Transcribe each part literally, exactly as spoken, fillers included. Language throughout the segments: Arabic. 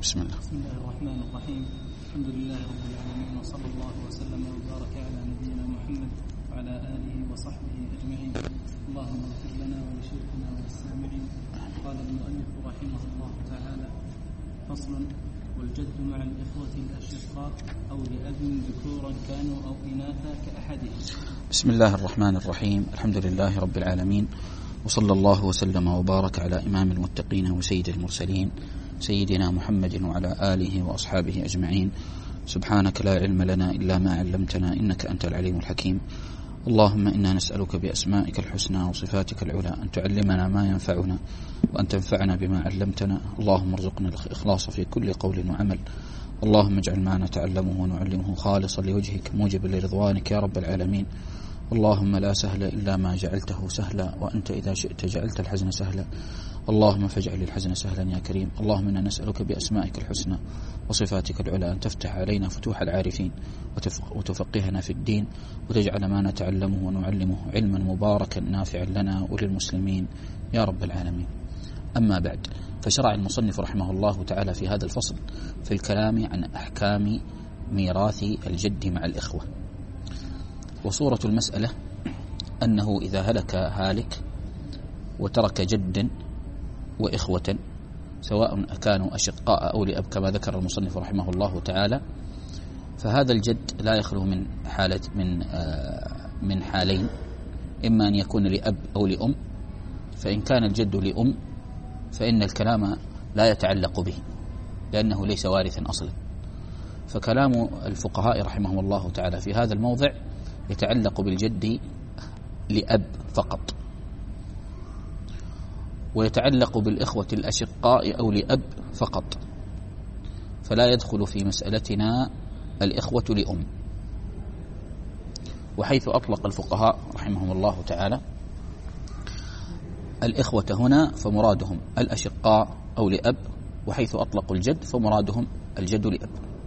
بسم الله. بسم الله الرحمن الرحيم. الحمد لله رب العالمين، وصلى الله وسلم وبارك على نبينا محمد وعلى آله وصحبه أجمعين. اللهم اغفر لنا ولشيخنا وللسامعين. قال المؤلف رحمه الله تعالى: فصل: والجد مع الإخوة الأشقاء أو لأب ذكورا كانوا أو إناثا كأحدهم. بسم الله الرحمن الرحيم. الحمد لله رب العالمين، وصلى الله وسلم وبارك على إمام المتقين وسيد المرسلين سيدنا محمد وعلى آله وأصحابه أجمعين. سبحانك لا علم لنا إلا ما علمتنا إنك أنت العليم الحكيم. اللهم إنا نسألك بأسمائك الحسنى وصفاتك العلى أن تعلمنا ما ينفعنا وأن تنفعنا بما علمتنا. اللهم ارزقنا الإخلاص في كل قول وعمل. اللهم اجعل ما نتعلمه ونعلمه خالصا لوجهك موجبا لرضوانك يا رب العالمين. اللهم لا سهل إلا ما جعلته سهلا، وأنت إذا شئت جعلت الحزن سهلا. اللهم فاجعل الحزن سهلا يا كريم. اللهم إنا نسألك بأسمائك الحسنى وصفاتك العلى أن تفتح علينا فتوح العارفين وتفقهنا في الدين، وتجعل ما نتعلمه ونعلمه علما مباركا نافعا لنا وللمسلمين يا رب العالمين. أما بعد، فشرع المصنف رحمه الله تعالى في هذا الفصل في الكلام عن أحكام ميراث الجد مع الإخوة. وصورة المسألة أنه إذا هلك هالك وترك جدا وإخوة سواء كانوا أشقاء أو لأب كما ذكر المصنف رحمه الله تعالى، فهذا الجد لا يخلو من حالة من من حالين: إما أن يكون لأب أو لأم. فإن كان الجد لأم فإن الكلام لا يتعلق به لأنه ليس وارثا أصلا، فكلام الفقهاء رحمهم الله تعالى في هذا الموضع يتعلق بالجد لأب فقط، ويتعلق بالإخوة الأشقاء أو لأب فقط، فلا يدخل في مسألتنا الإخوة لأم. وحيث أطلق الفقهاء رحمهم الله تعالى الإخوة هنا فمرادهم الأشقاء أو لأب، وحيث أطلقوا الجد فمرادهم الجد لأب.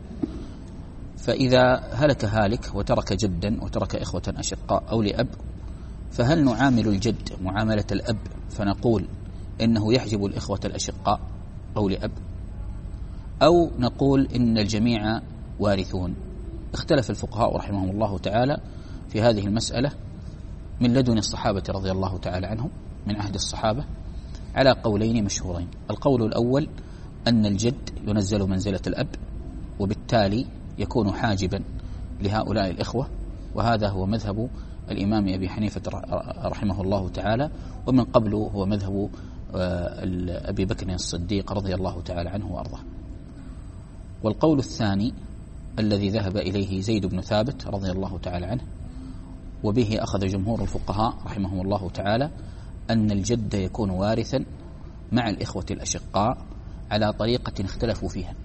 فإذا هلك هالك وترك جدا وترك إخوة أشقاء أو لأب، فهل نعامل الجد معاملة الأب فنقول إنه يحجب الإخوة الأشقاء أو لأب، أو نقول إن الجميع وارثون؟ اختلف الفقهاء رحمهم الله تعالى في هذه المسألة من لدن الصحابة رضي الله تعالى عنهم من عهد الصحابة على قولين مشهورين. القول الأول أن الجد ينزل منزلة الأب، وبالتالي يكون حاجبا لهؤلاء الإخوة، وهذا هو مذهب الإمام أبي حنيفة رحمه الله تعالى، ومن قبله هو مذهب أبي بكر الصديق رضي الله تعالى عنه وأرضاه. والقول الثاني الذي ذهب إليه زيد بن ثابت رضي الله تعالى عنه، وبه أخذ جمهور الفقهاء رحمهم الله تعالى، أن الجد يكون وارثا مع الإخوة الأشقاء على طريقة اختلفوا فيها.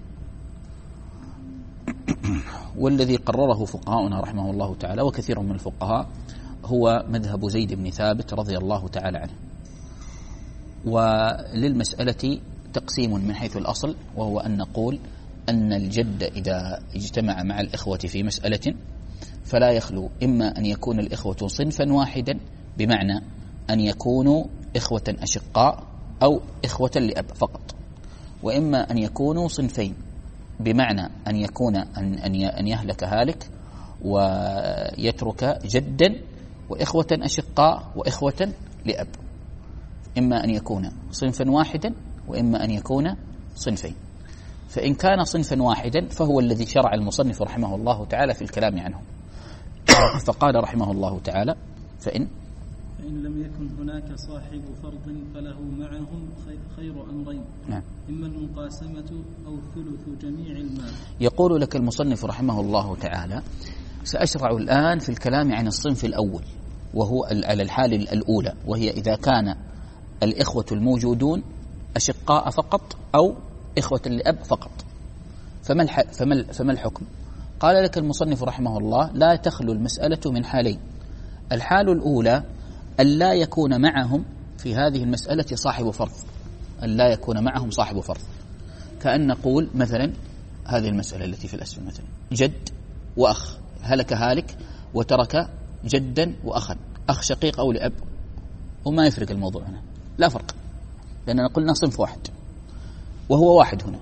والذي قرره فقهاؤنا رحمه الله تعالى وكثير من الفقهاء هو مذهب زيد بن ثابت رضي الله تعالى عنه. وللمسألة تقسيم من حيث الأصل، وهو أن نقول أن الجد إذا اجتمع مع الإخوة في مسألة فلا يخلو إما أن يكون الإخوة صنفا واحدا بمعنى أن يكونوا إخوة أشقاء أو إخوة لأب فقط، وإما أن يكونوا صنفين بمعنى أن يكون أن أن يهلك هالك ويترك جدا وإخوة أشقاء وإخوة لأب، إما أن يكون صنفا واحدا وإما أن يكون صنفين. فإن كان صنفا واحدا فهو الذي شرع المصنف رحمه الله تعالى في الكلام عنه. فقال رحمه الله تعالى: فإن فإن لم يكن هناك صاحب فرض فله معهم خير أمرين، نعم. إما المقاسمة أو ثلث جميع المال. يقول لك المصنف رحمه الله تعالى: سأشرع الآن في الكلام عن الصنف الأول، وهو على الحال الأولى، وهي إذا كان الإخوة الموجودون أشقاء فقط أو إخوة لأب فقط. فما فما فما الحكم؟ قال لك المصنف رحمه الله: لا تخلو المسألة من حالين. الحال الأولى أن لا يكون معهم في هذه المسألة صاحب فرض، أن لا يكون معهم صاحب فرض. كأن نقول مثلا هذه المسألة التي في الأسفل، مثلا جد وأخ، هلك هالك وترك جدا وأخا، أخ شقيق أو لأب، وما يفرق الموضوع هنا، لا فرق، لأننا قلنا صنف واحد وهو واحد هنا.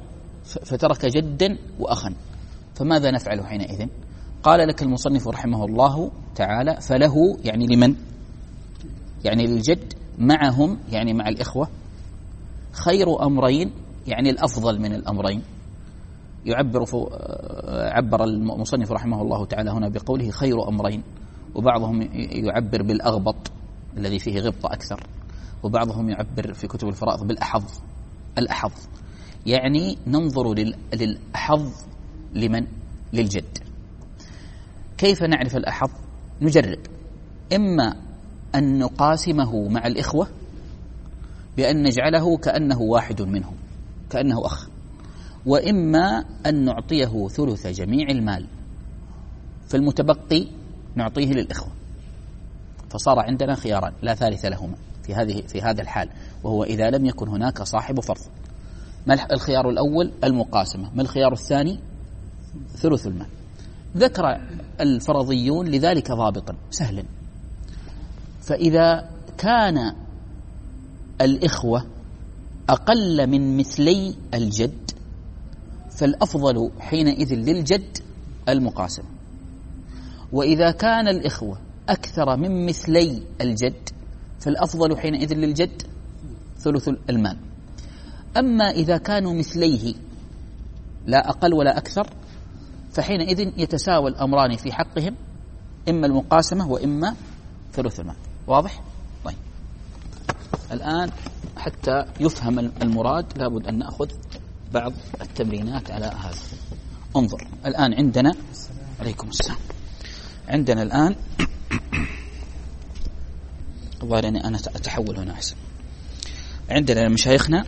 فترك جدا وأخا، فماذا نفعل حينئذ؟ قال لك المصنف رحمه الله تعالى: فله يعني لمن؟ يعني للجد معهم يعني مع الإخوة خير أمرين، يعني الأفضل من الأمرين. يعبر عبر المصنف رحمه الله تعالى هنا بقوله خير أمرين، وبعضهم يعبر بالأغبط الذي فيه غبطة أكثر، وبعضهم يعبر في كتب الفرائض بالأحظ. الأحظ يعني ننظر للأحظ لمن؟ للجد. كيف نعرف الأحظ؟ نجرب، إما أن نقاسمه مع الإخوة بأن نجعله كأنه واحد منهم، كأنه أخ، وإما أن نعطيه ثلث جميع المال، فالمتبقي نعطيه للإخوة. فصار عندنا خياران لا ثالث لهما في هذه في هذا الحال، وهو إذا لم يكن هناك صاحب فرض. ما الخيار الأول؟ المقاسمة. ما الخيار الثاني؟ ثلث المال. ذكر الفرضيون لذلك ضابطا سهلا: فإذا كان الإخوة أقل من مثلي الجد فالأفضل حينئذ للجد المقاسمة، وإذا كان الإخوة أكثر من مثلي الجد فالأفضل حينئذ للجد ثلث المال. أما إذا كانوا مثليه لا أقل ولا أكثر فحينئذ يتساوى الأمران في حقهم، إما المقاسمة وإما ثلث المال. واضح؟ طيب، الآن حتى يفهم المراد لابد أن نأخذ بعض التمرينات على هذا. انظر الآن عندنا، عليكم السلام، عندنا الآن الظاهر أني أنا أتحول هنا أحسن. عندنا مشايخنا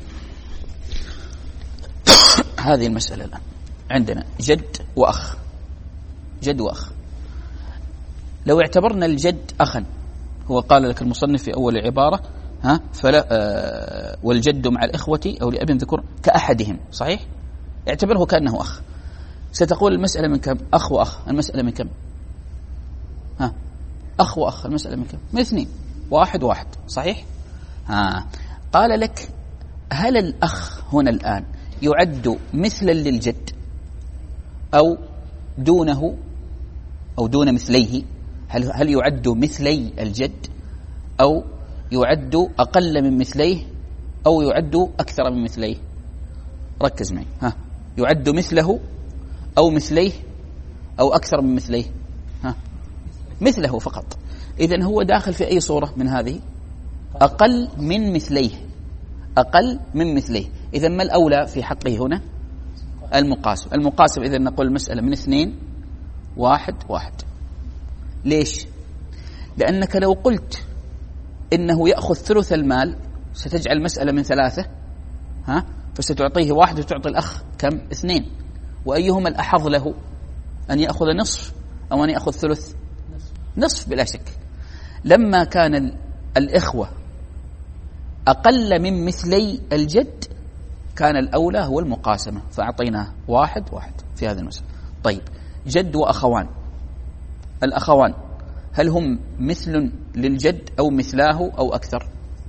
هذه المسألة الآن عندنا جد وأخ، جد وأخ. لو اعتبرنا الجد أخا، هو قال لك المصنف في أول العبارة ها فلا آه والجد مع الإخوة أو لأب ذكر كأحدهم، صحيح؟ اعتبره كأنه أخ. ستقول المسألة من كم؟ أخ وأخ. المسألة من كم؟ ها أخ وأخ. المسألة من كم؟ من اثنين، واحد واحد، صحيح؟ ها قال لك: هل الأخ هنا الآن يعد مثلا للجد أو دونه أو دون مثليه؟ هل هل يعد مثلي الجد أو يعد أقل من مثليه أو يعد أكثر من مثليه؟ ركز معي. ها يعد مثله أو مثليه أو أكثر من مثليه؟ ها مثله فقط. إذن هو داخل في أي صورة من هذه؟ أقل من مثليه، أقل من مثليه. إذن ما الأولى في حقه هنا؟ المقاسم. المقاسم إذن نقول المسألة من اثنين واحد واحد. ليش؟ لأنك لو قلت إنه يأخذ ثلث المال ستجعل المسألة من ثلاثة، ها فستعطيه واحد وتعطي الأخ كم؟ اثنين. وأيهما الأحظ له؟ أن يأخذ نصف أو أن يأخذ ثلث؟ نصف بلا شك. لما كان الإخوة أقل من مثلي الجد كان الأولى هو المقاسمة، فأعطيناه واحد واحد في هذا المسألة. طيب، جد وأخوان، الأخوان هل هم مثل للجد أو مثلاه أو أكثر؟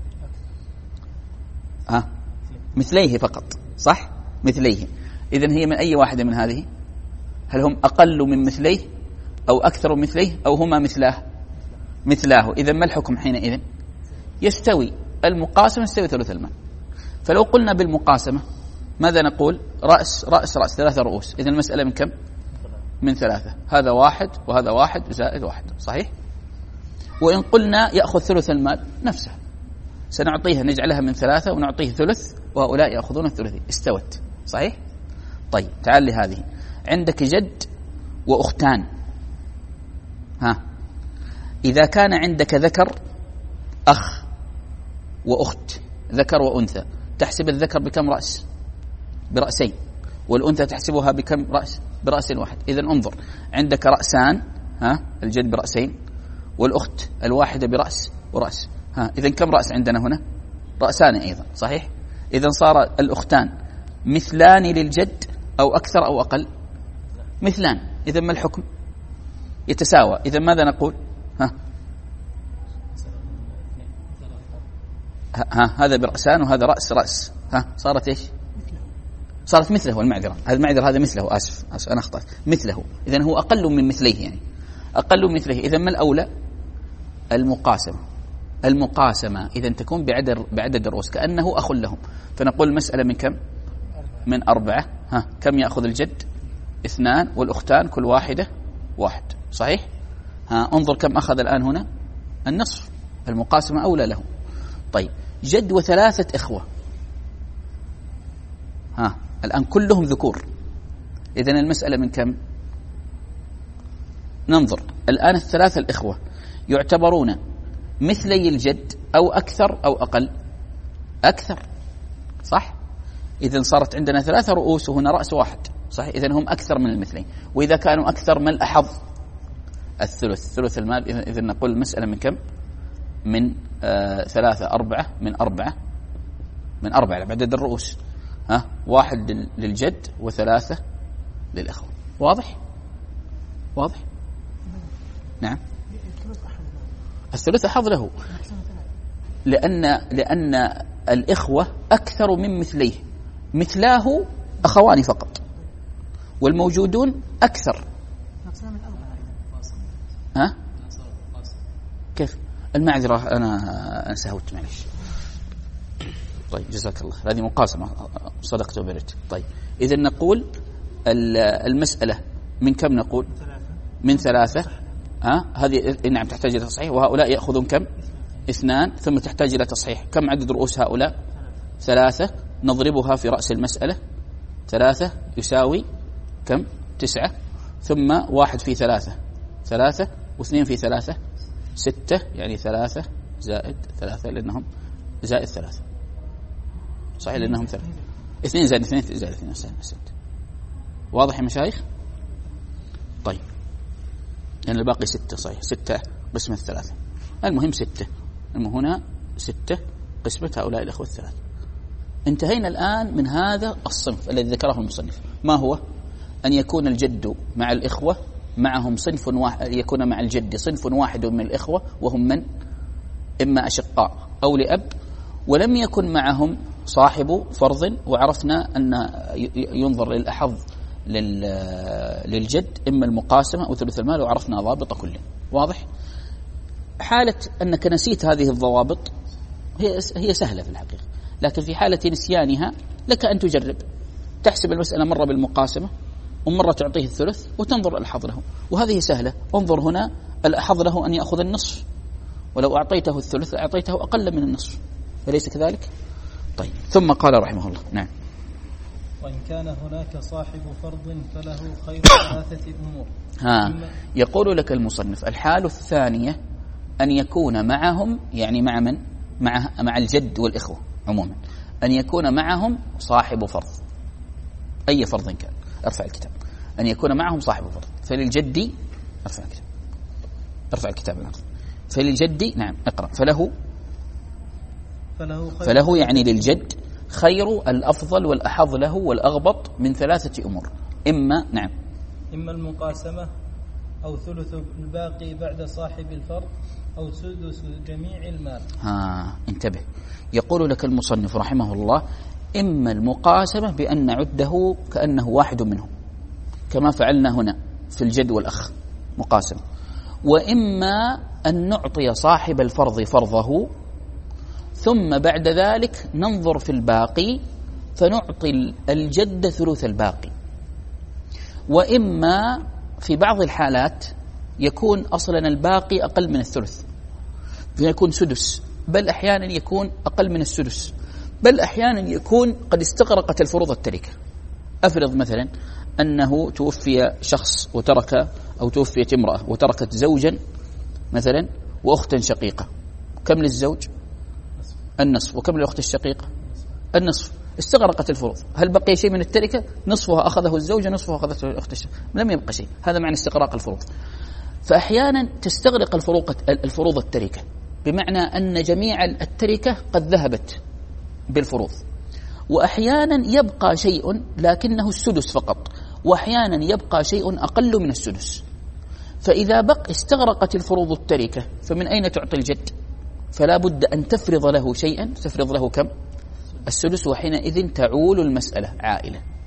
ها مثليه فقط، صح؟ مثليه. إذن هي من أي واحدة من هذه؟ هل هم أقل من مثليه أو أكثر من مثليه أو هما مثلاه؟ مثلاه. إذن ما الحكم حينئذ؟ يستوي المقاسمة يستوي ثلث المال. فلو قلنا بالمقاسمة ماذا نقول؟ رأس رأس رأس، ثلاثة رؤوس. إذن المسألة من كم؟ من ثلاثة. هذا واحد وهذا واحد زائد واحد، صحيح؟ وإن قلنا يأخذ ثلث المال نفسها، سنعطيها نجعلها من ثلاثة ونعطيه ثلث وهؤلاء يأخذون الثلثين، استوت، صحيح؟ طيب تعال لهذه، عندك جد وأختان. ها إذا كان عندك ذكر أخ وأخت، ذكر وأنثى، تحسب الذكر بكم رأس؟ برأسين. والأنثى تحسبها بكم رأس؟ برأس واحد. إذن انظر، عندك رأسان، ها الجد برأسين والأخت الواحدة برأس ورأس. ها إذن كم رأس عندنا هنا؟ رأسان أيضا، صحيح؟ إذن صار الأختان مثلان للجد أو أكثر أو أقل؟ مثلان. إذن ما الحكم؟ يتساوى. إذن ماذا نقول؟ ها ها هذا برأسان وهذا رأس رأس، ها صارت إيش؟ صارت مثله المعذرة، هذا المعذرة هذا مثله، آسف آسف أنا أخطأت، مثله، إذن هو أقل من مثليه، يعني أقل من مثليه. إذن ما الأولى؟ المقاسمة. المقاسمة إذن تكون بعدد بعدد الرؤوس كأنه أخ لهم، فنقول المسألة من كم؟ من أربعة. ها كم يأخذ الجد؟ اثنان، والأختان كل واحدة واحد، صحيح؟ ها انظر كم أخذ الآن هنا؟ النصف. المقاسمة أولى له. طيب جد وثلاثة إخوة، ها الآن كلهم ذكور، إذن المسألة من كم؟ ننظر الآن الثلاثة الإخوة يعتبرون مثلي الجد أو أكثر أو أقل؟ أكثر، صح؟ إذن صارت عندنا ثلاثة رؤوس وهنا رأس واحد، صح؟ إذن هم أكثر من المثلين، وإذا كانوا أكثر ما الأحظ؟ الثلث، ثلث المال. إذن نقول المسألة من كم؟ من آه ثلاثة أربعة، من أربعة، من أربعة بعدد الرؤوس، ها واحد للجد وثلاثة للإخوة. واضح؟ واضح؟ نعم. الثلث أحظ له، لأن لأن الإخوة أكثر من مثليه، مثلاه أخوان فقط، والموجودون أكثر. ها؟ كيف؟ المعذرة أنا سهوت معلش. طيب جزاك الله، هذه مقاسمة، صدقت وبرت. طيب إذا نقول المسألة من كم نقول؟ من ثلاثة. ها هذه نعم تحتاج إلى تصحيح، وهؤلاء يأخذون كم؟ اثنان، ثم تحتاج إلى تصحيح. كم عدد رؤوس هؤلاء؟ ثلاثة، نضربها في رأس المسألة، ثلاثة يساوي كم؟ تسعة، ثم واحد في ثلاثة ثلاثة، واثنين في ثلاثة ستة، يعني ثلاثة زائد ثلاثة لأنهم زائد ثلاثة، صحيح لأنهم ثلاثة، اثنين زائد اثنين زائد اثنين ستة. واضح يا مشايخ؟ طيب يعني الباقي ستة، صحيح ستة قسمة الثلاثة، المهم ستة، المهم هنا ستة قسمة هؤلاء الأخوة الثلاثة. انتهينا الآن من هذا الصنف الذي ذكره المصنف. ما هو؟ أن يكون الجد مع الإخوة معهم صنف واحد، يكون مع الجد صنف واحد من الإخوة وهم من؟ إما أشقاء أو لأب، ولم يكن معهم صاحب فرض، وعرفنا أن ينظر للأحظ للجد إما المقاسمة أو ثلث المال، وعرفنا ضابط كله. واضح؟ حالة أنك نسيت هذه الضوابط هي هي سهلة في الحقيقة، لكن في حالة نسيانها لك أن تجرب، تحسب المسألة مرة بالمقاسمة ومرة تعطيه الثلث وتنظر الأحظ له، وهذه سهلة. انظر هنا الأحظ له أن يأخذ النصف، ولو أعطيته الثلث أعطيته أقل من النصف، أليس كذلك؟ طيب ثم قال رحمه الله نعم: وإن كان هناك صاحب فرض فله خير ثلاثة أمور. ها يقول لك المصنف: الحال الثانية أن يكون معهم، يعني مع من؟ مع مع الجد والإخوة عموما، أن يكون معهم صاحب فرض، أي فرض كان. ارفع الكتاب. أن يكون معهم صاحب فرض، فللجد ارفع الكتاب، ارفع الكتاب الأرض. فللجد نعم اقرأ. فله فله, فله يعني للجد خير الأفضل والأحظ له والأغبط من ثلاثة أمور: إما نعم إما المقاسمة أو ثلث الباقي بعد صاحب الفرض أو سدس جميع المال. ها انتبه، يقول لك المصنف رحمه الله: إما المقاسمة بأن نعده كأنه واحد منهم كما فعلنا هنا في الجد والأخ مقاسمة، وإما أن نعطي صاحب الفرض فرضه ثم بعد ذلك ننظر في الباقي فنعطي الجد ثلث الباقي، وإما في بعض الحالات يكون أصلا الباقي أقل من الثلث فيكون سدس، بل أحيانا يكون أقل من السدس، بل أحيانا يكون قد استغرقت الفروض التركة. أفرض مثلا أنه توفي شخص وترك، أو توفيت امرأة وتركت زوجا مثلا وأختا شقيقة، كم للزوج؟ النصف. وكم للأخت الشقيقة؟ النصف. استغرقت الفروض، هل بقي شيء من التركة؟ نصفها أخذه الزوج، نصفها أخذته الأخت الشقيقة، لم يبقى شيء. هذا معنى استغراق الفروض. فأحيانا تستغرق الفروض التركة، بمعنى أن جميع التركة قد ذهبت بالفروض، وأحيانا يبقى شيء لكنه السدس فقط، وأحيانا يبقى شيء أقل من السدس. فإذا بقى استغرقت الفروض التركة فمن أين تعطي الجد؟ فلا بد أن تفرض له شيئا، تفرض له كم؟ السدس، وحينئذ تعول المسألة عائلة.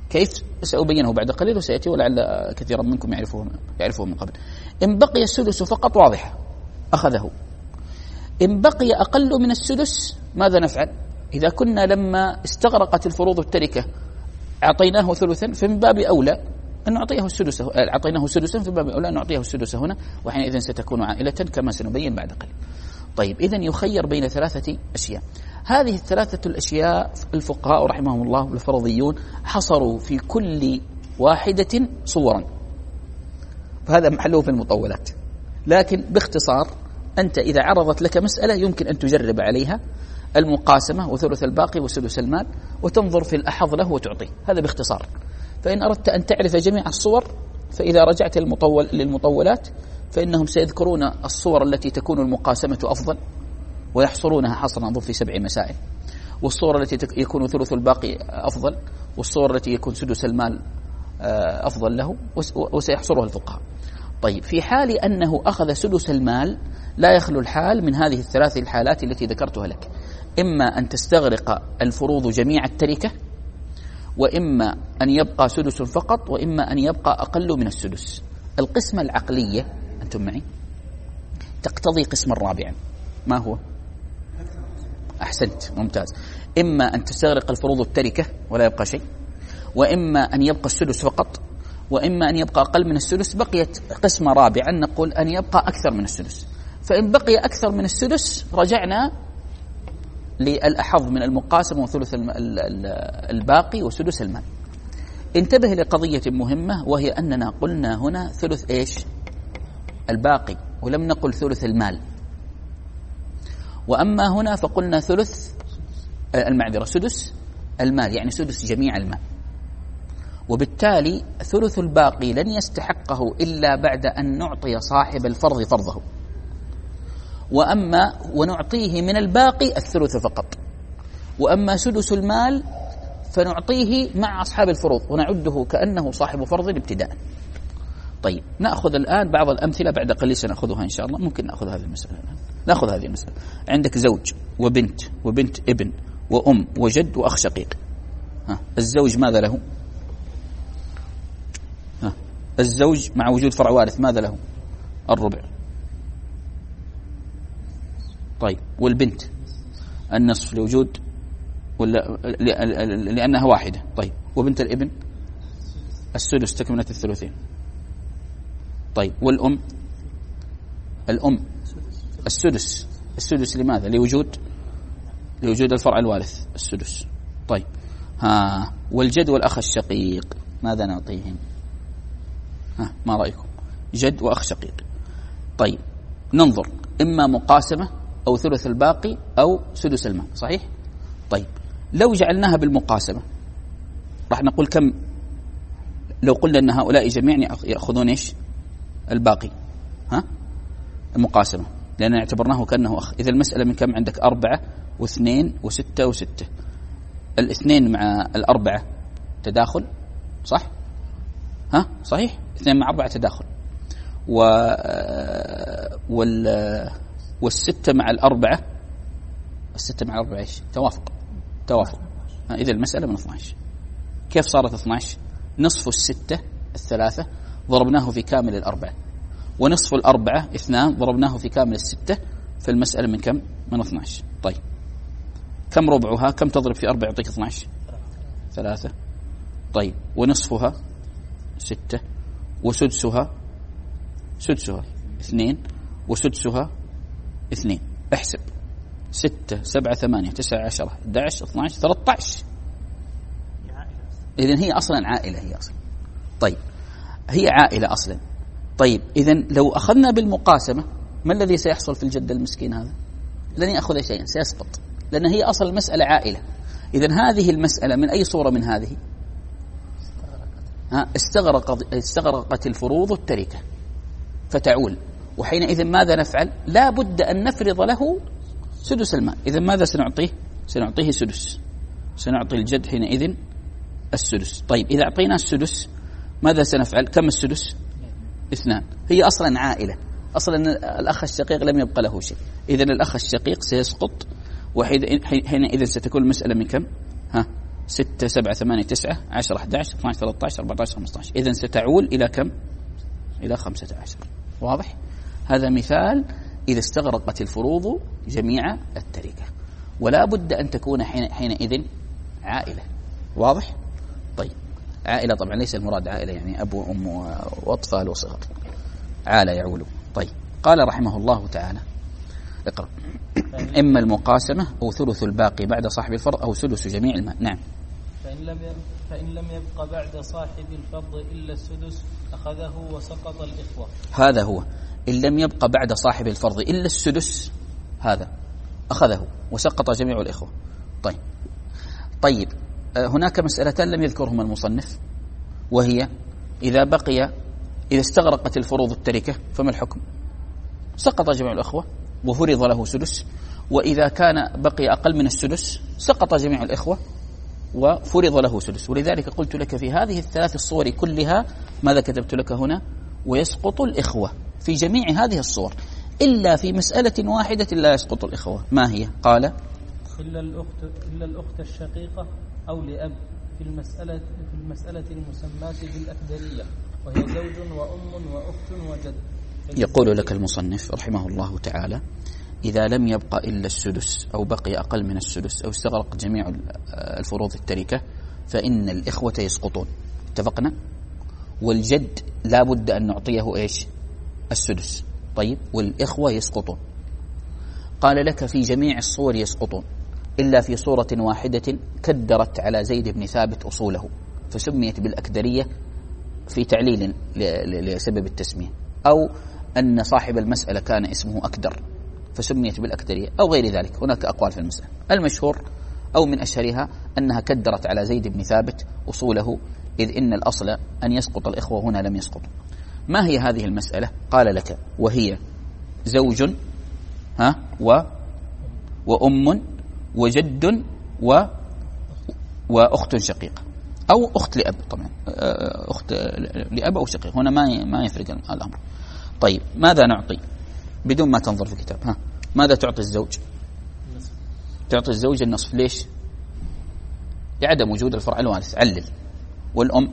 كيف سأبينه بعد قليل وسيأتي ولعل كثيرا منكم يعرفه يعرفه من قبل. إن بقي السدس فقط واضحة أخذه. إن بقي أقل من السدس ماذا نفعل؟ إذا كنا لما استغرقت الفروض التركة أعطيناه ثلثا فمن باب أولى أن نعطيه السدس، أعطيناه سدسا في باب أولى أن نعطيه السدس هنا، وحينئذ ستكون عائلة كما سنبين بعد قليل. طيب إذن يخير بين ثلاثة أشياء. هذه الثلاثة الأشياء الفقهاء رحمهم الله الفرضيون حصروا في كل واحدة صورا، فهذا محله في المطولات. لكن باختصار أنت إذا عرضت لك مسألة يمكن أن تجرب عليها المقاسمة وثلث الباقي وسدس المال وتنظر في الأحظ له وتعطيه، هذا باختصار. فإن أردت أن تعرف جميع الصور فإذا رجعت المطول للمطولات فإنهم سيذكرون الصور التي تكون المقاسمة أفضل ويحصرونها حصرا نظر في سبع مسائل، والصور التي يكون ثلث الباقي أفضل، والصور التي يكون سدس المال أفضل له، وسيحصرها الفقهاء. طيب في حال أنه أخذ سدس المال لا يخلو الحال من هذه الثلاث الحالات التي ذكرتها لك، إما أن تستغرق الفروض جميع التركة، وإما أن يبقى سدس فقط، وإما أن يبقى أقل من السدس. القسمة العقلية أنتم معي تقتضي قسما رابعا، ما هو؟ أحسنت، ممتاز. إما أن تستغرق الفروض التركة ولا يبقى شيء، وإما أن يبقى السدس فقط، وإما أن يبقى أقل من السدس. بقيت قسمة رابعا نقول أن يبقى أكثر من السدس. فإن بقي أكثر من السدس رجعنا للأحظ من المقاسم وثلث الباقي وسدس المال. انتبه لقضية مهمة، وهي أننا قلنا هنا ثلث إيش؟ الباقي، ولم نقل ثلث المال. وأما هنا فقلنا ثلث المعذرة سدس المال، يعني سدس جميع المال. وبالتالي ثلث الباقي لن يستحقه إلا بعد أن نعطي صاحب الفرض فرضه، وأما ونعطيه من الباقي الثلث فقط. وأما سدس المال فنعطيه مع أصحاب الفروض ونعده كأنه صاحب فرض ابتداء. طيب نأخذ الآن بعض الأمثلة، بعد قليل سنأخذها إن شاء الله. ممكن نأخذ هذه المسألة الآن. نأخذ هذه المسألة. عندك زوج وبنت وبنت ابن وأم وجد وأخ شقيق. ها. الزوج ماذا له؟ ها. الزوج مع وجود فرع وارث ماذا له؟ الربع. طيب والبنت النصف لوجود ولا لأنها واحدة. طيب وبنت الابن السدس تكملة الثلثين. طيب والأم الأم السدس السدس لماذا؟ لوجود لوجود الفرع الوارث السدس. طيب ها. والجد والأخ الشقيق ماذا نعطيهم؟ ها ما رأيكم؟ جد وأخ شقيق. طيب ننظر إما مقاسمة أو ثلث الباقي أو سدس المال، صحيح؟ طيب لو جعلناها بالمقاسمة راح نقول كم؟ لو قلنا أن هؤلاء جميعا يأخذون إيش؟ الباقي. ها المقاسمة، لأن اعتبرناه كأنه أخ. إذا المسألة من كم عندك؟ أربعة واثنين وستة وستة. الاثنين مع الأربعة تداخل، صح؟ ها صحيح، اثنين مع أربعة تداخل. و وال والستة مع الأربعة الستة مع الأربعة إيش؟ توافق توافق. إذا المسألة من اثني عشر. كيف صارت اثني عشر؟ نصف الستة الثلاثة ضربناه في كامل الأربعة، ونصف الأربعة اثنان ضربناه في كامل الستة، فالمسألة من كم؟ من اثني عشر. طيب كم ربعها؟ كم تضرب في أربعة يعطيك اثني عشر؟ ثلاثة. طيب ونصفها ستة، وسدسها سدسها اثنين، وسدسها اثنين. احسب ستة سبعة ثمانية تسعة عشرة أحد عشر اثني عشر ثلاثة عشر. إذن هي أصلا عائلة، هي أصلا. طيب هي عائلة أصلا. طيب إذن لو أخذنا بالمقاسمة ما الذي سيحصل في الجد المسكين هذا؟ لن يأخذ شيئا، سيسقط، لأن هي أصل المسألة عائلة. إذن هذه المسألة من أي صورة من هذه؟ ها استغرقت استغرقت الفروض التركة فتعول، وحينئذ ماذا نفعل؟ لا بد أن نفرض له سدس المال. إذن ماذا سنعطيه؟ سنعطيه سدس، سنعطي الجد حينئذ السدس. طيب إذا أعطينا السدس ماذا سنفعل؟ كم السدس؟ اثنان. هي أصلا عائلة، أصلا الأخ الشقيق لم يبقى له شيء. إذن الأخ الشقيق سيسقط، وحينئذ ستكون المسألة من كم؟ ها ستة سبعة ثمانية تسعة عشرة أحد عشر اثني عشر ثلاثة عشر أربعة عشر خمسة عشر. إذن ستعول إلى كم؟ إلى خمسة عشر. واضح؟ هذا مثال إذا استغرقت الفروض جميع التركة، ولا بد أن تكون حين حينئذ عائلة. واضح؟ طيب عائلة طبعا ليس المراد عائلة يعني أبو وأم وأطفال وصغر، عالة يعول. طيب قال رحمه الله تعالى اقرأ. إما المقاسمة أو ثلث الباقي بعد صاحب الفرض أو سدس جميع المال. نعم. فإن لم فإن لم يبق بعد صاحب الفرض إلا السدس أخذه وسقط الإخوة. هذا هو، إن لم يبق بعد صاحب الفرض إلا السدس هذا أخذه وسقط جميع الإخوة. طيب طيب هناك مسألتان لم يذكرهما المصنف، وهي إذا بقي إذا استغرقت الفروض التركة فما الحكم؟ سقط جميع الإخوة وفرض له سدس، وإذا كان بقي أقل من السدس سقط جميع الإخوة وفرض له سدس. ولذلك قلت لك في هذه الثلاث الصور كلها ماذا كتبت لك هنا؟ ويسقط الإخوة في جميع هذه الصور، إلا في مسألة واحدة لا يسقط الإخوة. ما هي؟ قال إلا الأخت إلا الأخت الشقيقة أو لأب في المسألة في المسألة المسماة بالأكدرية، وهي زوج وأم وأخت وجد. يقول لك المصنف رحمه الله تعالى إذا لم يبقى إلا السدس أو بقي أقل من السدس أو استغرق جميع الفروض التركة فإن الإخوة يسقطون. اتفقنا؟ والجد لا بد أن نعطيه إيش؟ السدس. طيب والإخوة يسقطون. قال لك في جميع الصور يسقطون إلا في صورة واحدة كدرت على زيد بن ثابت أصوله فسميت بالأكدرية في تعليل لسبب التسمية، أو أن صاحب المسألة كان اسمه أكدر فسميت بالأكدرية، أو غير ذلك. هناك أقوال في المسألة. المشهور أو من أشهرها أنها كدرت على زيد بن ثابت أصوله، إذ إن الأصل أن يسقط الإخوة، هنا لم يسقط. ما هي هذه المسألة؟ قال لك وهي زوج ها و وأم وجد و وأخت شقيقة أو أخت لأب. طبعا أخت لأب أو شقيق، هنا ما ما يفرق الأمر. طيب ماذا نعطي بدون ما تنظر في الكتاب؟ ها ماذا تعطي الزوج؟ النصف. تعطي الزوج النصف. ليش؟ لعدم وجود الفرع الوارث. علل. والأم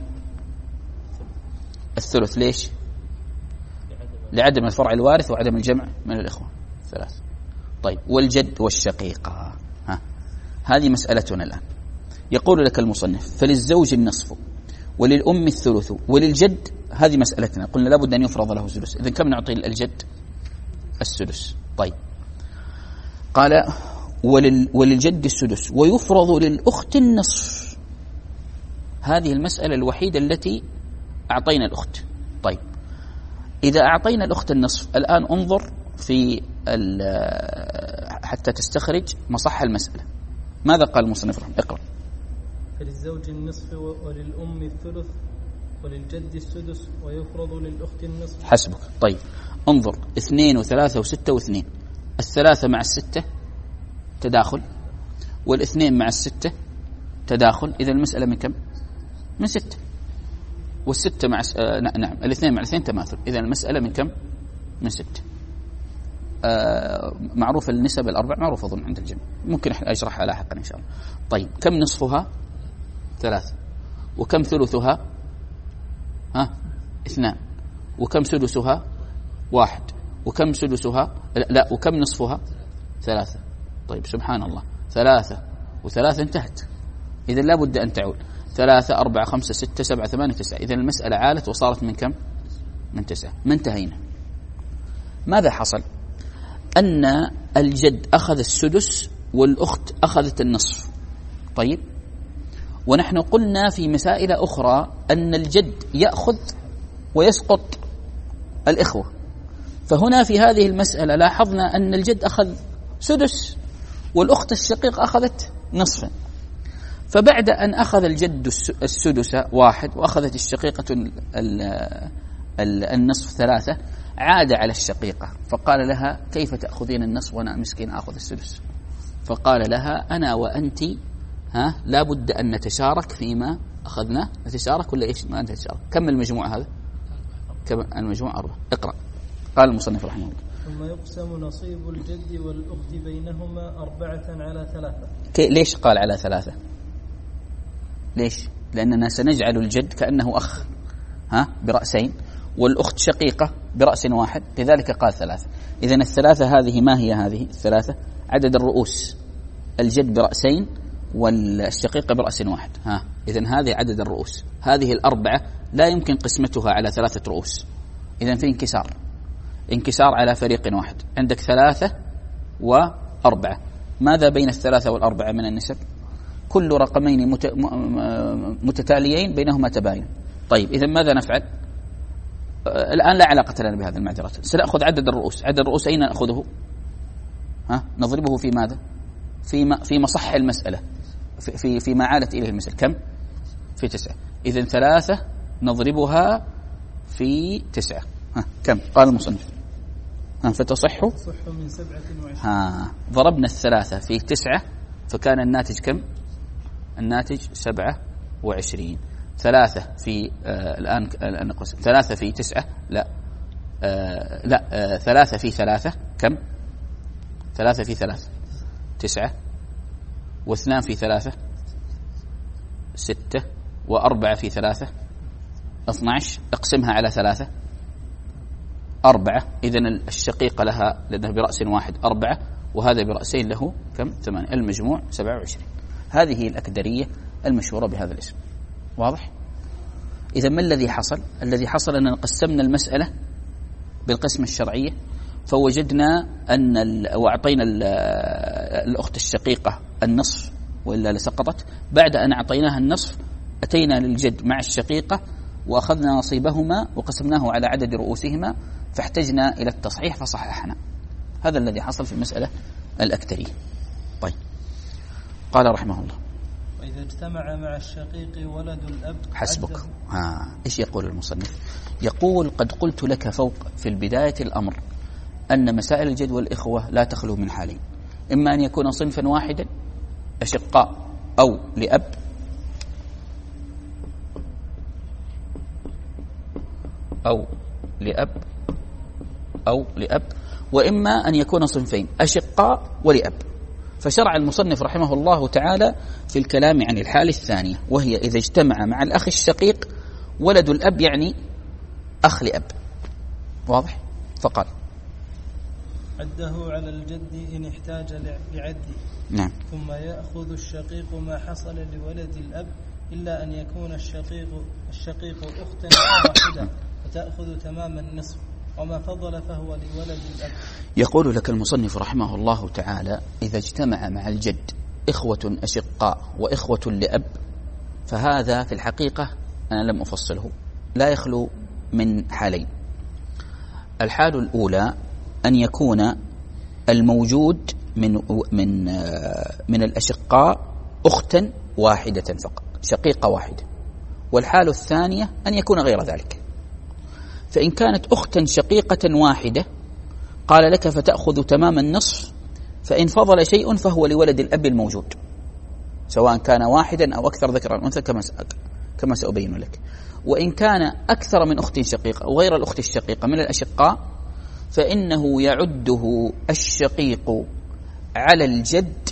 الثلث. ليش؟ لعدم الفرع الوارث وعدم الجمع من الإخوة. ثلاث. طيب والجد والشقيقة. ها هذه مسألتنا الآن. يقول لك المصنف فللزوج النصف وللأم الثلث وللجد. هذه مسألتنا، قلنا لابد أن يفرض له سدس. إذن كم نعطي الجد؟ السدس. طيب قال ولل وللجد السدس ويفرض للأخت النصف. هذه المسألة الوحيدة التي أعطينا الأخت. طيب إذا أعطينا الأخت النصف الآن انظر في حتى تستخرج مصح المسألة. ماذا قال المصنف رحمه؟ اقرأ. فللزوج النصف وللأم الثلث وللجد السدس ويفرض للأخت النصف. حسبك. طيب انظر اثنين وثلاثة وستة واثنين. الثلاثة مع الستة تداخل، والاثنين مع الستة تداخل. إذا المسألة من كم؟ من ستة. والستة مع س... آه نعم الاثنين مع الاثنين تماثل. إذا المسألة من كم؟ من ستة. آه معروف النسب الأربع، معروف أظن عند الجميع، ممكن أشرحها لاحقا إن شاء الله. طيب كم نصفها؟ ثلاثة. وكم ثلثها؟ ها اثنان. وكم سدسها؟ واحد. وكم سدسها؟ لا وكم نصفها؟ ثلاثة. طيب سبحان الله، ثلاثة وثلاثة انتهت. إذا لا بد أن تعود. ثلاثة أربعة خمسة ستة سبعة ثمانية تسعة. إذا المسألة عالت وصارت من كم؟ من تسعة. ما انتهينا. ماذا حصل؟ أن الجد أخذ السدس والأخت أخذت النصف. طيب ونحن قلنا في مسائل أخرى أن الجد يأخذ ويسقط الإخوة، فهنا في هذه المسألة لاحظنا أن الجد أخذ سدس والأخت الشقيق أخذت نصفا. فبعد أن أخذ الجد السدس واحد وأخذت الشقيقة النصف ثلاثة، عاد على الشقيقة فقال لها كيف تأخذين النصف وأنا مسكين أخذ السدس؟ فقال لها أنا وأنت ها لا بد أن نتشارك فيما أخذنا. نتشارك ولا إيش؟ ما نتشارك. كم المجموع هذا؟ كم المجموع؟ أربعة. اقرأ. قال المصنف رحمه الله ثم يقسم نصيب الجد والأخت بينهما أربعة على ثلاثة. ليش قال على ثلاثة؟ ليش؟ لأننا سنجعل الجد كأنه أخ ها برأسين، والأخت شقيقة برأس واحد، لذلك قال ثلاثة. إذن الثلاثة هذه ما هي هذه الثلاثة؟ عدد الرؤوس، الجد برأسين والشقيقة برأس واحد. ها إذن هذه عدد الرؤوس. هذه الأربعة لا يمكن قسمتها على ثلاثة رؤوس، إذن في انكسار، انكسار على فريق واحد. عندك ثلاثة وأربعة، ماذا بين الثلاثة والأربعة من النسب؟ كل رقمين متتاليين بينهما تباين. طيب إذن ماذا نفعل؟ الآن لا علاقة لنا بهذا المعذرة، سنأخذ عدد الرؤوس. عدد الرؤوس أين نأخذه؟ ها نضربه في ماذا؟ في في مصح المسألة، في في فيما عالت إليه المسألة. كم؟ في تسعة. إذن ثلاثة نضربها في تسعة. ها كم؟ قال المصنف ها فتصح تصح من سبعة وعشرين. ها ضربنا الثلاثة في تسعة فكان الناتج كم؟ الناتج سبعة وعشرين. ثلاثة في آه الآن الآن نقسم ثلاثة في تسعة، لا آه لا آه ثلاثة في ثلاثة كم؟ ثلاثة في ثلاثة تسعة، واثنان في ثلاثة ستة، وأربعة في ثلاثة اثنى عشر. اقسمها على ثلاثة أربعة. إذن الشقيقة لها لأنها برأس واحد أربعة، وهذا برأسين له كم؟ ثمانية. المجموع سبعة وعشرين. هذه الأكدرية المشهورة بهذا الاسم. واضح؟ إذا ما الذي حصل؟ الذي حصل أننا قسمنا المسألة بالقسمة الشرعية، فوجدنا أن وأعطينا الأخت الشقيقة النصف وإلا لسقطت. بعد أن أعطيناها النصف أتينا للجد مع الشقيقة وأخذنا نصيبهما وقسمناه على عدد رؤوسهما، فاحتجنا إلى التصحيح فصححنا. هذا الذي حصل في المسألة الأكترية. طيب قال رحمه الله: وإذا اجتمع مع الشقيق ولد الأب. حسبك. ها إيش يقول المصنف؟ يقول: قد قلت لك فوق في البداية الأمر أن مسائل الجد والإخوة لا تخلو من حالين: إما أن يكون صنفا واحدا أشقاء أو لأب، أو لأب أو لأب، وإما أن يكون صنفين أشقاء ولأب. فشرع المصنف رحمه الله تعالى في الكلام عن الحالة الثانية، وهي إذا اجتمع مع الأخ الشقيق ولد الأب، يعني أخ لأب. واضح؟ فقال: عده على الجد إن احتاج لعده. نعم. ثم يأخذ الشقيق ما حصل لولد الأب، إلا أن يكون الشقيق الشقيق أختا واحدة فتأخذ تمام النصف، وما فضل فهو لولد الأب. يقول لك المصنف رحمه الله تعالى: إذا اجتمع مع الجد إخوة أشقاء وإخوة لأب، فهذا في الحقيقة أنا لم أفصله، لا يخلو من حالين. الحال الأولى أن يكون الموجود من من من الأشقاء أختا واحدة فقط، شقيقة واحدة. والحال الثانية أن يكون غير ذلك. فإن كانت أختا شقيقة واحدة قال لك فتأخذ تمام النصف، فإن فضل شيء فهو لولد الأب الموجود، سواء كان واحدا أو أكثر ذكرا أو أنثى كما كما سأبين لك. وإن كان أكثر من أخت شقيقة أو غير الأخت الشقيقة من الأشقاء، فإنه يعده الشقيق على الجد،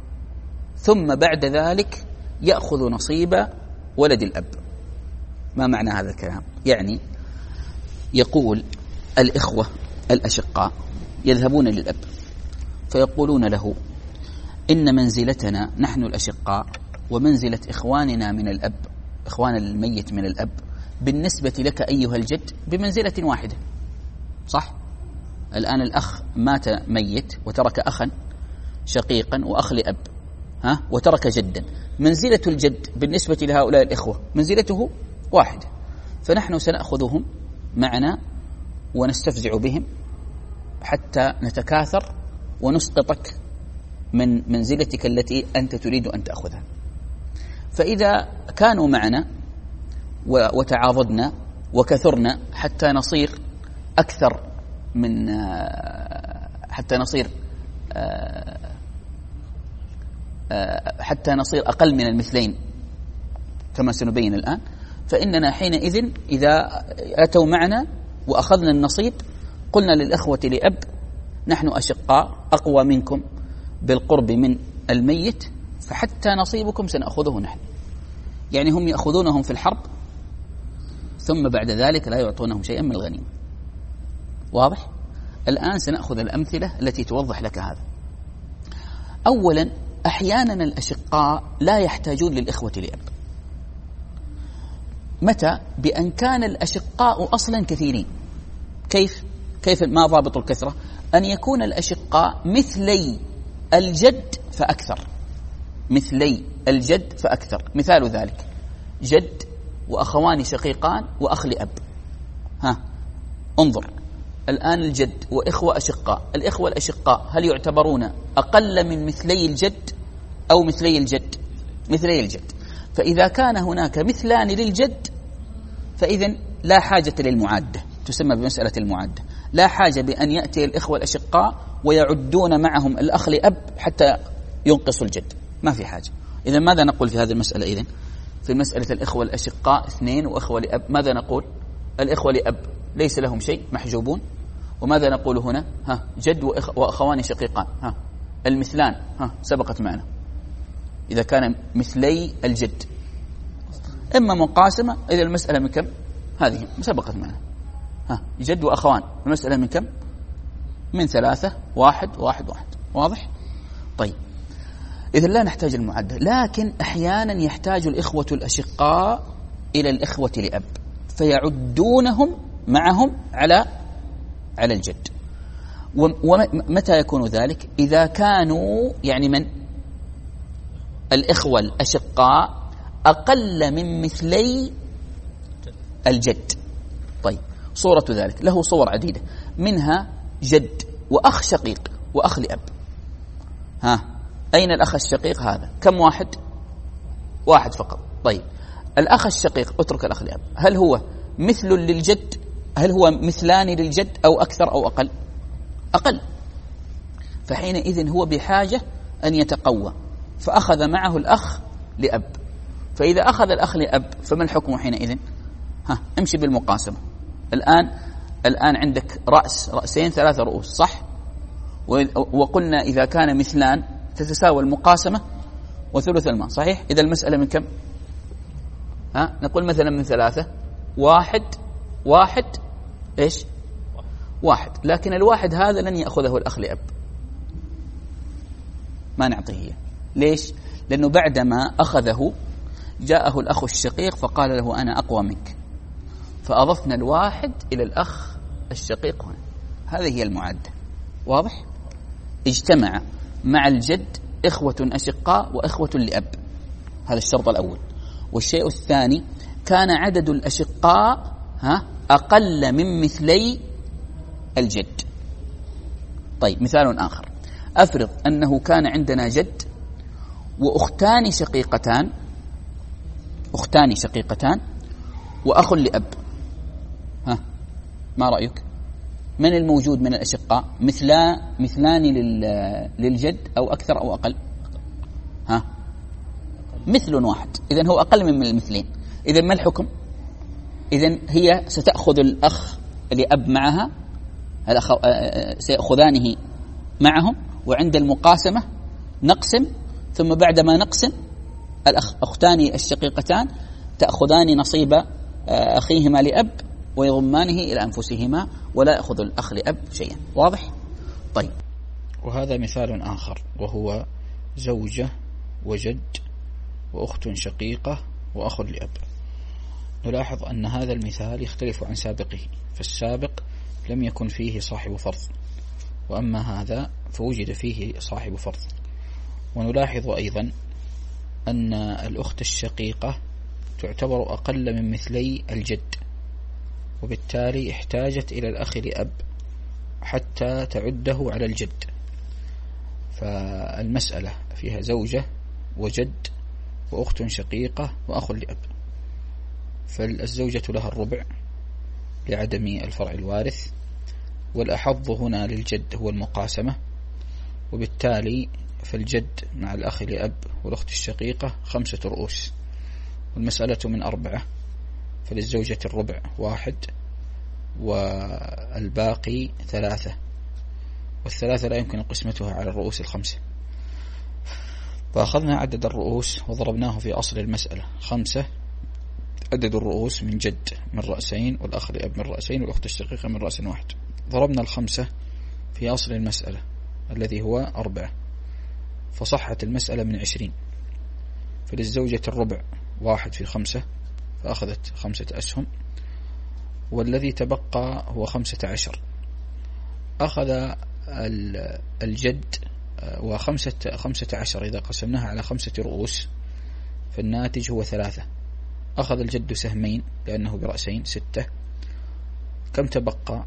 ثم بعد ذلك يأخذ نصيب ولد الأب. ما معنى هذا الكلام؟ يعني يقول الإخوة الأشقاء يذهبون للأب فيقولون له: إن منزلتنا نحن الأشقاء ومنزلة إخواننا من الأب، إخوان الميت من الأب، بالنسبة لك أيها الجد بمنزلة واحدة. صح؟ الآن الأخ مات ميت وترك أخا شقيقا وأخ لأب، ها، وترك جدا. منزلة الجد بالنسبة لهؤلاء الإخوة منزلته واحدة، فنحن سنأخذهم معنا ونستفزع بهم حتى نتكاثر ونسقطك من منزلتك التي أنت تريد أن تأخذها. فإذا كانوا معنا وتعاضدنا وكثرنا حتى نصير أكثر من حتى نصير حتى نصير أقل من المثلين كما سنبين الآن، فإننا حينئذ إذا أتوا معنا وأخذنا النصيب قلنا للإخوة لأب: نحن أشقاء أقوى منكم بالقرب من الميت، فحتى نصيبكم سنأخذه نحن. يعني هم يأخذونهم في الحرب ثم بعد ذلك لا يعطونهم شيئا من الغنيمة. واضح؟ الآن سنأخذ الأمثلة التي توضح لك هذا. أولا، أحيانا الأشقاء لا يحتاجون للإخوة لأب. متى؟ بأن كان الأشقاء أصلا كثيرين. كيف؟ كيف ما ضابط الكثرة؟ أن يكون الأشقاء مثلي الجد فأكثر، مثلي الجد فأكثر. مثال ذلك جد وأخوان شقيقان وأخ لأب. ها انظر الآن، الجد وإخوة أشقاء، الإخوة الأشقاء هل يعتبرون أقل من مثلي الجد أو مثلي الجد؟ مثلي الجد. فإذا كان هناك مثلان للجد فإذن لا حاجة للمعادة، تسمى بمسألة المعادة. لا حاجة بأن يأتي الإخوة الأشقاء ويعدون معهم الأخ لأب حتى ينقصوا الجد، ما في حاجة. إذن ماذا نقول في هذه المسألة؟ إذن في مسألة الإخوة الأشقاء اثنين وإخوة لأب، ماذا نقول؟ الإخوة لأب ليس لهم شيء، محجوبون. وماذا نقول هنا؟ ها جد وإخ وأخوان شقيقان، ها المثلان، ها سبقت معنا. إذا كان مثلي الجد إما مقاسمة، إذا المسألة من كم؟ هذه سبقت معنا. ها جد وأخوان، المسألة من كم؟ من ثلاثة، واحد واحد واحد. واضح؟ طيب، إذا لا نحتاج المعدة. لكن أحيانا يحتاج الإخوة الأشقاء إلى الإخوة لأب فيعدونهم معهم على على الجد. ومتى يكون ذلك؟ إذا كانوا يعني من الإخوة الأشقاء أقل من مثلي الجد. طيب، صورة ذلك له صور عديدة، منها جد وأخ شقيق وأخ لأب. ها أين الأخ الشقيق هذا؟ كم واحد؟ واحد فقط. طيب، الأخ الشقيق اترك الأخ لأب، هل هو مثل للجد؟ هل هو مثلان للجد أو أكثر أو أقل؟ أقل. فحينئذ هو بحاجة أن يتقوى، فأخذ معه الأخ لأب. فإذا أخذ الأخ لأب فما الحكم حينئذ؟ ها امشي بالمقاسمة. الآن الآن عندك رأس، رأسين، ثلاثة رؤوس، صح؟ وقلنا إذا كان مثلان تتساوى المقاسمة وثلث الماء، صحيح؟ إذا المسألة من كم؟ ها نقول مثلا من ثلاثة، واحد واحد إيش؟ واحد. لكن الواحد هذا لن يأخذه الأخ لأب، ما نعطيه. ليش؟ لأنه بعدما أخذه جاءه الأخ الشقيق فقال له أنا أقوى منك، فأضفنا الواحد إلى الأخ الشقيق هنا. هذه هي المعادة. واضح؟ اجتمع مع الجد إخوة أشقاء وإخوة لأب، هذا الشرط الأول. والشيء الثاني، كان عدد الأشقاء ها أقل من مثلي الجد. طيب، مثال آخر، أفرض أنه كان عندنا جد وأختان شقيقتان، أختان شقيقتان وأخ لأب. ها ما رأيك؟ من الموجود من الأشقاء؟ مثلا مثلان للجد أو أكثر أو أقل؟ ها مثل واحد، إذن هو أقل من المثلين. إذن ما الحكم؟ إذن هي ستأخذ الأخ لأب معها، الأخ سيأخذانه معهم، وعند المقاسمة نقسم، ثم بعدما نقسم الأخ أختان الشقيقتان تأخذان نصيب أخيهما لأب ويضمانه إلى أنفسهما ولا يأخذ الأخ لأب شيئا. واضح؟ طيب، وهذا مثال آخر وهو زوجة وجد وأخت شقيقة وأخ لأب. نلاحظ أن هذا المثال يختلف عن سابقه، فالسابق لم يكن فيه صاحب فرض، وأما هذا فوجد فيه صاحب فرض. ونلاحظ أيضا أن الأخت الشقيقة تعتبر أقل من مثلي الجد، وبالتالي احتاجت إلى الأخ لأب حتى تعده على الجد. فالمسألة فيها زوجة وجد وأخت شقيقة وأخ لأب، فالزوجة لها الربع لعدم الفرع الوارث، والأحظ هنا للجد هو المقاسمة، وبالتالي فالجد مع الأخ لأب والأخت الشقيقة خمسة رؤوس، والمسألة من أربعة، فللزوجة الربع واحد والباقي ثلاثة، والثلاثة لا يمكن قسمتها على الرؤوس الخمسة. فأخذنا عدد الرؤوس وضربناه في أصل المسألة خمسة، عدد الرؤوس من جد من رأسين، والأخ لأب من رأسين، والأخت الشقيقة من رأس واحد. ضربنا الخمسة في أصل المسألة الذي هو أربعة، فصحت المسألة من عشرين. فللزوجة الربع واحد في خمسة، فأخذت خمسة أسهم، والذي تبقى هو خمسة عشر. أخذ الجد وخمسة خمسة عشر إذا قسمناها على خمسة رؤوس فالناتج هو ثلاثة. أخذ الجد سهمين لأنه برأسين ستة. كم تبقى؟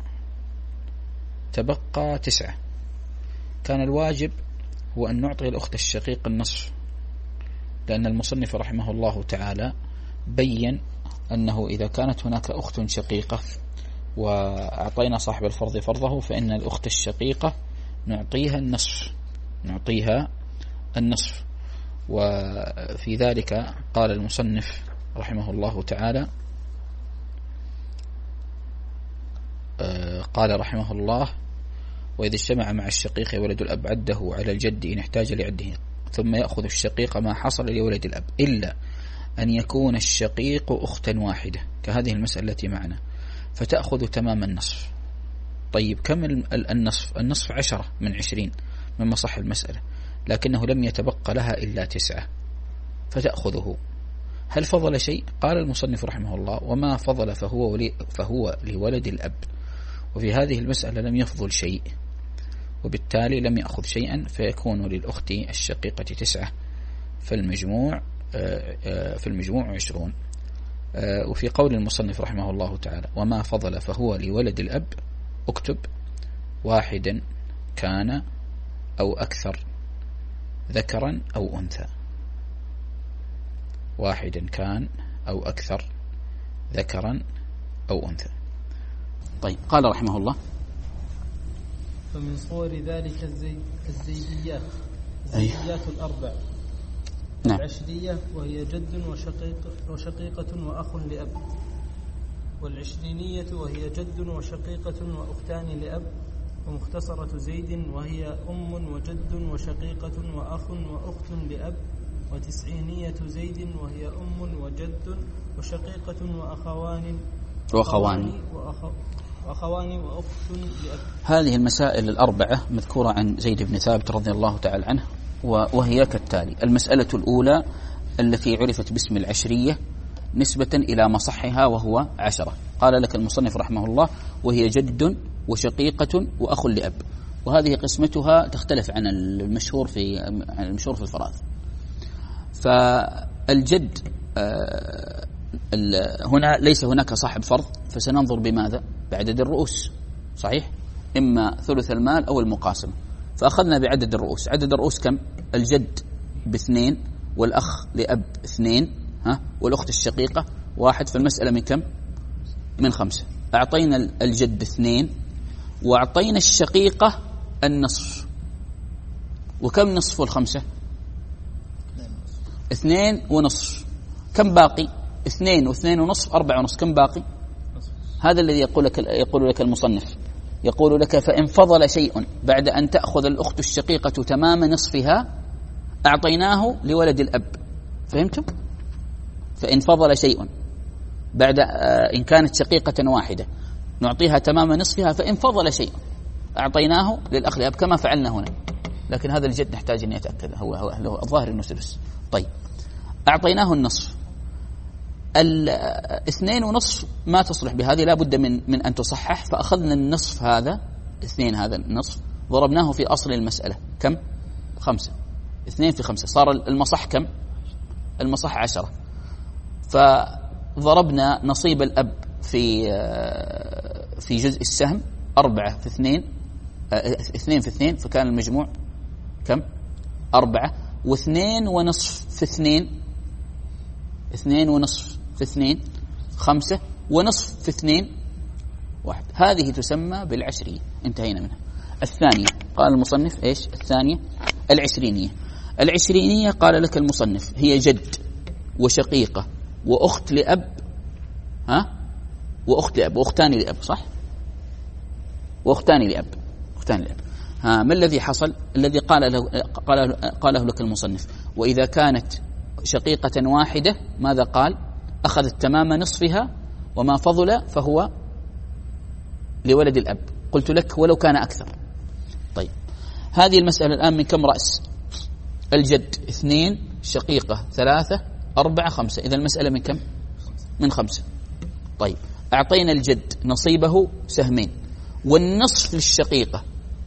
تبقى تسعة. كان الواجب هو أن نعطي الأخت الشقيق النصف، لأن المصنف رحمه الله تعالى بيّن أنه إذا كانت هناك أخت شقيقة وأعطينا صاحب الفرض فرضه فإن الأخت الشقيقة نعطيها النصف نعطيها النصف وفي ذلك قال المصنف رحمه الله تعالى قال رحمه الله: وإذا اجتمع مع الشقيق ولد الأب عده على الجد إن احتاج لعده، ثم يأخذ الشقيق ما حصل لولد الأب، إلا أن يكون الشقيق أختا واحدة كهذه المسألة التي معنا، فتأخذ تمام النصف. طيب كم النصف؟ النصف عشرة من عشرين مما صح المسألة، لكنه لم يتبقى لها إلا تسعة فتأخذه. هل فضل شيء؟ قال المصنف رحمه الله: وما فضل فهو, فهو لولد الأب. وفي هذه المسألة لم يفضل شيء، وبالتالي لم يأخذ شيئا، فيكون للأخت الشقيقة تسعة، فالمجموع في المجموع عشرون. وفي قول المصنف رحمه الله تعالى: وما فضل فهو لولد الأب، اكتب واحدا كان أو أكثر ذكرا أو أنثى. واحدا كان أو أكثر ذكرا أو أنثى. طيب قال رحمه الله: فمن صور ذلك الزي... الزيديات الزيديات الأربع. نعم. العشرية وهي جد وشقيق وشقيقة وأخ لأب، والعشرينية وهي جد وشقيقة وأختان لأب، ومختصرة زيد وهي أم وجد وشقيقة وأخ وأخت لأب، وتسعينية زيد وهي أم وجد وشقيقة وأخوان وأخوان وأخوان وأخت لأب. هذه المسائل الأربعة مذكورة عن زيد بن ثابت رضي الله تعالى عنه، وهي كالتالي: المسألة الأولى التي عرفت باسم العشرية نسبة إلى مصحها وهو عشرة. قال لك المصنف رحمه الله: وهي جد وشقيقة وأخ لأب. وهذه قسمتها تختلف عن المشهور في عن المشهور في الفرائض. فالجد هنا ليس هناك صاحب فرض، فسننظر بماذا؟ بعدد الرؤوس، صحيح؟ إما ثلث المال أو المقاسمة. فأخذنا بعدد الرؤوس. عدد الرؤوس كم؟ الجد باثنين، والأخ لأب اثنين، ها، والأخت الشقيقة واحد، فالمسألة من كم؟ من خمسة. أعطينا الجد اثنين، وأعطينا الشقيقة النصف. وكم نصف الخمسة؟ اثنين ونصف. كم باقي؟ اثنين واثنين ونصف، أربعة ونصف. كم باقي؟ هذا الذي يقول لك يقول لك المصنف، يقول لك: فإن فضل شيء بعد أن تأخذ الأخت الشقيقة تمام نصفها أعطيناه لولد الأب. فهمتم؟ فإن فضل شيء بعد إن كانت شقيقة واحدة نعطيها تمام نصفها، فإن فضل شيء أعطيناه للأخ الأب كما فعلنا هنا. لكن هذا الجد نحتاج أن يتأكد، هو, هو الظاهر أنه سدس. طيب أعطيناه النصف. الاثنين ونصف ما تصلح بهذه، لا بد من, من أن تصحح. فأخذنا النصف هذا، اثنين هذا النصف، ضربناه في أصل المسألة كم؟ خمسة. اثنين في خمسة صار المصح كم؟ المصح عشرة. فضربنا نصيب الأب في في جزء السهم أربعة في اثنين، اثنين في اثنين، فكان المجموع كم؟ أربعة. واثنين ونصف في اثنين، اثنين ونصف في اثنين خمسة، ونصف في اثنين واحد. هذه تسمى بالعشرية. انتهينا منها. الثانية قال المصنف ايش؟ الثانية العشرينية. العشرينية قال لك المصنف: هي جد وشقيقة وأخت لأب، ها، وأخت لأب وأختان لأب، صح؟ وأختان لأب، أختان لأب. ها، ما الذي حصل؟ الذي قال له قال قاله لك المصنف: وإذا كانت شقيقة واحدة ماذا قال؟ أخذت تمام نصفها، وما فضل فهو لولد الأب. قلت لك ولو كان أكثر. طيب هذه المسألة الآن من كم رأس؟ الجد اثنين، شقيقة ثلاثة، أربعة، خمسة. إذا المسألة من كم؟ من خمسة. طيب أعطينا الجد نصيبه سهمين، والنصف للشقيقة،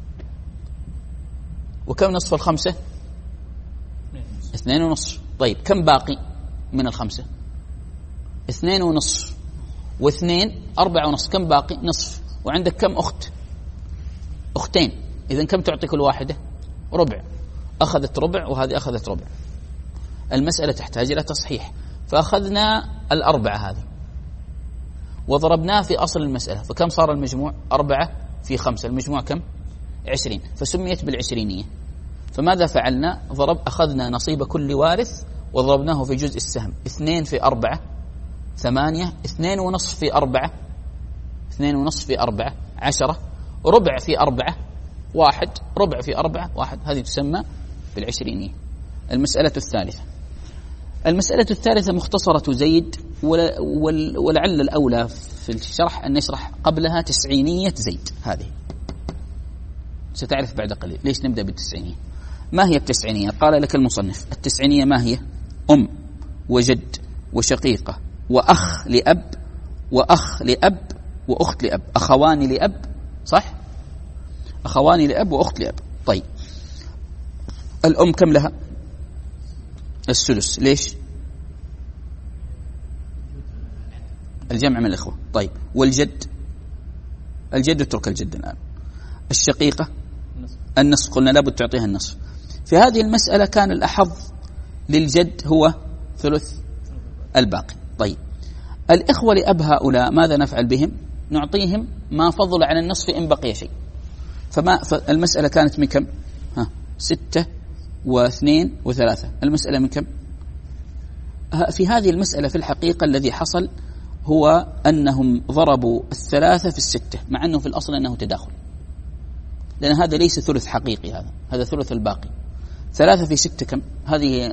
وكم نصف الخمسة؟ اثنين ونصف. طيب كم باقي من الخمسة؟ اثنين ونصف واثنين أربعة ونصف. كم باقي؟ نصف. وعندك كم أخت؟ أختين. إذن كم تعطي كل واحدة؟ ربع. أخذت ربع وهذه أخذت ربع. المسألة تحتاج إلى تصحيح، فأخذنا الأربعة هذه وضربناه في أصل المسألة، فكم صار المجموع؟ أربعة في خمسة، المجموع كم؟ عشرين، فسميت بالعشرينية. فماذا فعلنا؟ ضرب أخذنا نصيب كل وارث وضربناه في جزء السهم. اثنين في أربعة ثمانية، اثنين ونصف في أربعة، اثنين ونصف في أربعة عشرة، ربع في أربعة واحد، ربع في أربعة واحد. هذه تسمى بالعشرينية. المسألة الثالثة، المسألة الثالثة مختصرة زيد، ولعل الأولى في الشرح أن نشرح قبلها تسعينية زيد. هذه ستعرف بعد قليل ليش نبدأ بالتسعينية. ما هي التسعينية؟ قال لك المصنف التسعينية ما هي؟ أم وجد وشقيقة وأخ لأب وأخ لأب وأخت لأب، أخوان لأب، صح؟ أخوان لأب وأخت لأب. طيب الأم كم لها؟ الثلث. ليش؟ الجمع من الإخوة. طيب والجد؟ الجد اترك الجد الآن. الشقيقة النصف، قلنا لابد تعطيها النصف. في هذه المسألة كان الأحظ للجد هو ثلث الباقي. طيب الإخوة لأب هؤلاء ماذا نفعل بهم؟ نعطيهم ما فضل عن النصف إن بقي شيء. فما فالمسألة كانت من كم؟ ها ستة واثنين وثلاثة. المسألة من كم؟ في هذه المسألة في الحقيقة الذي حصل هو أنهم ضربوا الثلاثة في الستة، مع أنه في الأصل أنه تداخل، لأن هذا ليس ثلث حقيقي، هذا هذا ثلث الباقي. ثلاثة في ستة كم؟ هذه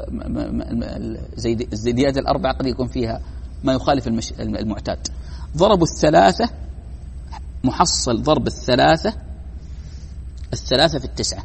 الزيادة الأربعة قد يكون فيها ما يخالف المش... المعتاد. ضربوا الثلاثة، محصل ضرب الثلاثة الثلاثة في التسعة.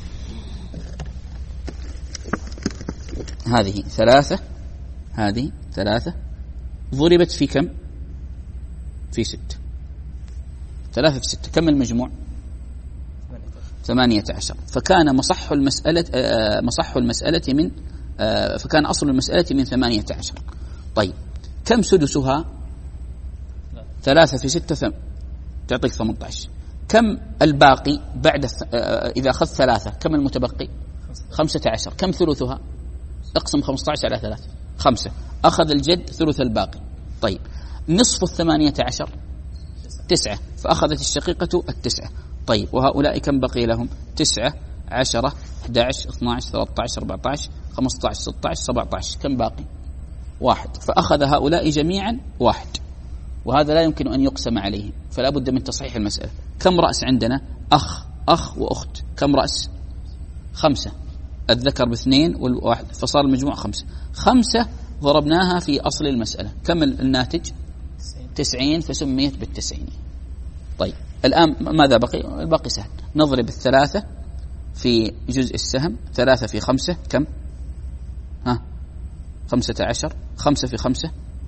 هذه ثلاثة، هذه ثلاثة ضربت في كم؟ في ستة. ثلاثة في ستة كم المجموع؟ ثمانية عشر. فكان مصح المسألة مصح المسألة من فكان أصل المسألة من ثمانية عشر. طيب كم سدسها؟ ثلاثة في ستة ثم تعطيك ثمانية عشر. كم الباقي بعد إذا أخذت ثلاثة؟ كم المتبقي؟ خمسة عشر. كم ثلثها؟ اقسم خمسة عشر على ثلاثة، خمسة. أخذ الجد ثلث الباقي. طيب نصف الثمانية عشر تسعة، فأخذت الشقيقة التسعة. طيب وهؤلاء كم بقي لهم؟ تسعة، عشرة، أحد عشر، اثنى عشر، ثلاثة عشر، أربعة عشر، خمسة عشر، ستة عشر، سبعة عشر. كم باقي؟ واحد. فأخذ هؤلاء جميعا واحد، وهذا لا يمكن أن يقسم عليه، فلا بد من تصحيح المسألة. كم رأس عندنا؟ أخ أخ وأخت. كم رأس؟ خمسة. الذكر باثنين والواحد، فصار المجموع خمسة. خمسة ضربناها في أصل المسألة. كم الناتج؟ تسعين، فسميت بالتسعين. طيب الآن ماذا بقي؟ الباقي سهل. نضرب الثلاثة في جزء السهم. ثلاثة في خمسة كم؟ ها خمسة عشر. خمسة في خمسة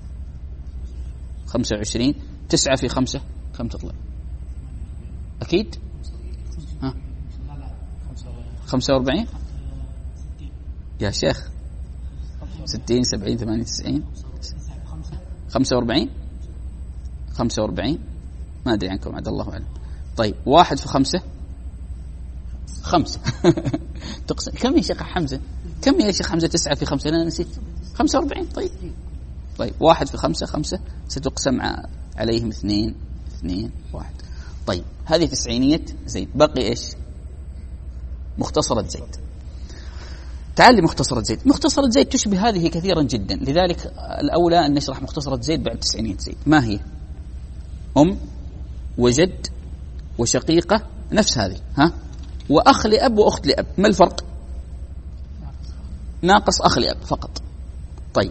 خمسة وعشرين. تسعة في خمسة كم تطلع؟ أكيد ها خمسة وأربعين يا شيخ. ستين، سبعين، ثمانين، تسعين، خمسة وأربعين. خمسة وأربعين ما أدري عنكم، عد الله أعلم. طيب واحد في خمسة خمسة. تقسم كم يا شيخ حمزة؟ كم يا شيخ حمزة؟ تسعة في خمسة، أنا نسيت. خمسة وأربعين. طيب طيب واحد في خمسة خمسة، ستقسم عليهم اثنين اثنين واحد. طيب هذه تسعينية زيد. بقي إيش؟ مختصرة زيد. تعال مختصرة زيد. مختصرة زيد تشبه هذه كثيرا جدا، لذلك الأولى أن نشرح مختصرة زيد بعد تسعينية زيد. ما هي؟ أم وجد وشقيقة، نفس هذه، ها، وأخ لأب وأخت لأب. ما الفرق؟ ناقص أخ لأب فقط. طيب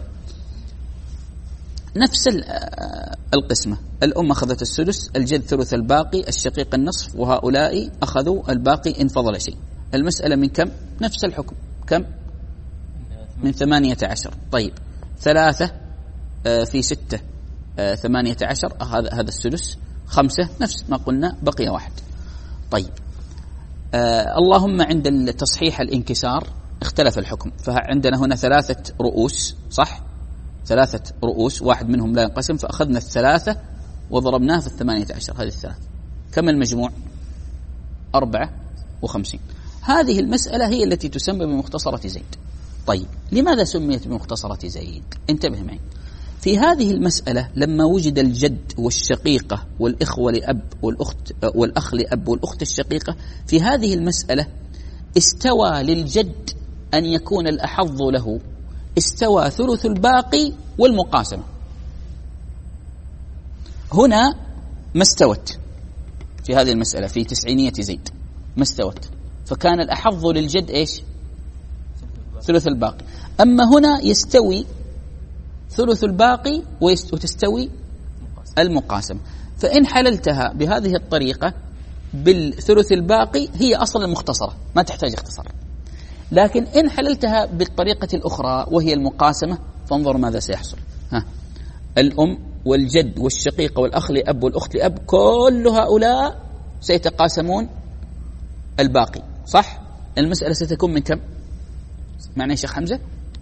نفس القسمة، الأم أخذت السدس، الجد ثلث الباقي، الشقيق النصف، وهؤلاء أخذوا الباقي إن فضل شيء. المسألة من كم؟ نفس الحكم، كم؟ من ثمانية عشر. طيب ثلاثة في ستة ثمانية عشر، هذا هذا السدس. خمسة نفس ما قلنا، بقي واحد. طيب آه اللهم عند التصحيح الانكسار اختلف الحكم، فعندنا هنا ثلاثة رؤوس، صح؟ ثلاثة رؤوس، واحد منهم لا ينقسم، فأخذنا الثلاثة وضربناها في الثمانية عشر، هذه الثلاثة. كم المجموع؟ أربعة وخمسين. هذه المسألة هي التي تسمى بمختصرة زيد. طيب لماذا سميت بمختصرة زيد؟ انتبه معي. في هذه المسألة لما وجد الجد والشقيقة والإخوة لأب والأخت والأخ لأب والأخت الشقيقة، في هذه المسألة استوى للجد أن يكون الأحظ له، استوى ثلث الباقي والمقاسمة. هنا ما استوت في هذه المسألة، في تسعينية زيد ما استوت، فكان الأحظ للجد إيش؟ ثلث الباقي. أما هنا يستوي ثلث الباقي وتستوي المقاسمة. فإن حللتها بهذه الطريقة بالثلث الباقي هي أصلا مختصرة ما تحتاج اختصار، لكن إن حللتها بالطريقة الأخرى وهي المقاسمة فانظر ماذا سيحصل. ها، الأم والجد والشقيقة والأخ لأب والأخت لأب كل هؤلاء سيتقاسمون الباقي، صح؟ المسألة ستكون من كم؟ معنى يا شيخ حمزة؟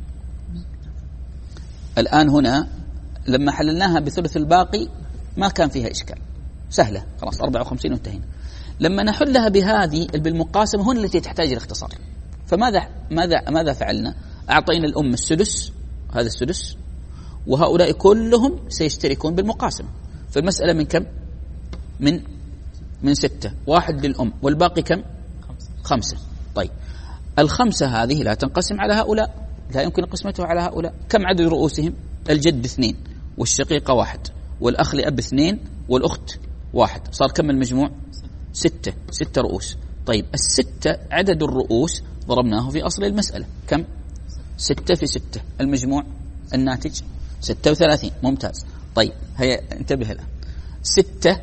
الآن هنا لما حللناها بثلث الباقي ما كان فيها إشكال، سهلة، خلاص أربعة وخمسين وانتهينا. لما نحلها بهذه بالمقاسمة هنا التي تحتاج الاختصار. فماذا ماذا ماذا فعلنا؟ أعطينا الأم السدس، هذا السدس، وهؤلاء كلهم سيشتركون بالمقاسمة. فالمسألة من كم؟ من من ستة، واحد للأم والباقي كم؟ خمسة. طيب الخمسة هذه لا تنقسم على هؤلاء، لا يمكن قسمته على هؤلاء. كم عدد رؤوسهم؟ الجد اثنين والشقيقة واحد والأخ لأب اثنين والأخت واحد، صار كم المجموع؟ ستة، ستة رؤوس. طيب الستة عدد الرؤوس ضربناه في أصل المسألة، كم؟ ستة في ستة، المجموع الناتج ستة وثلاثين. ممتاز. طيب هيا انتبه الآن، ستة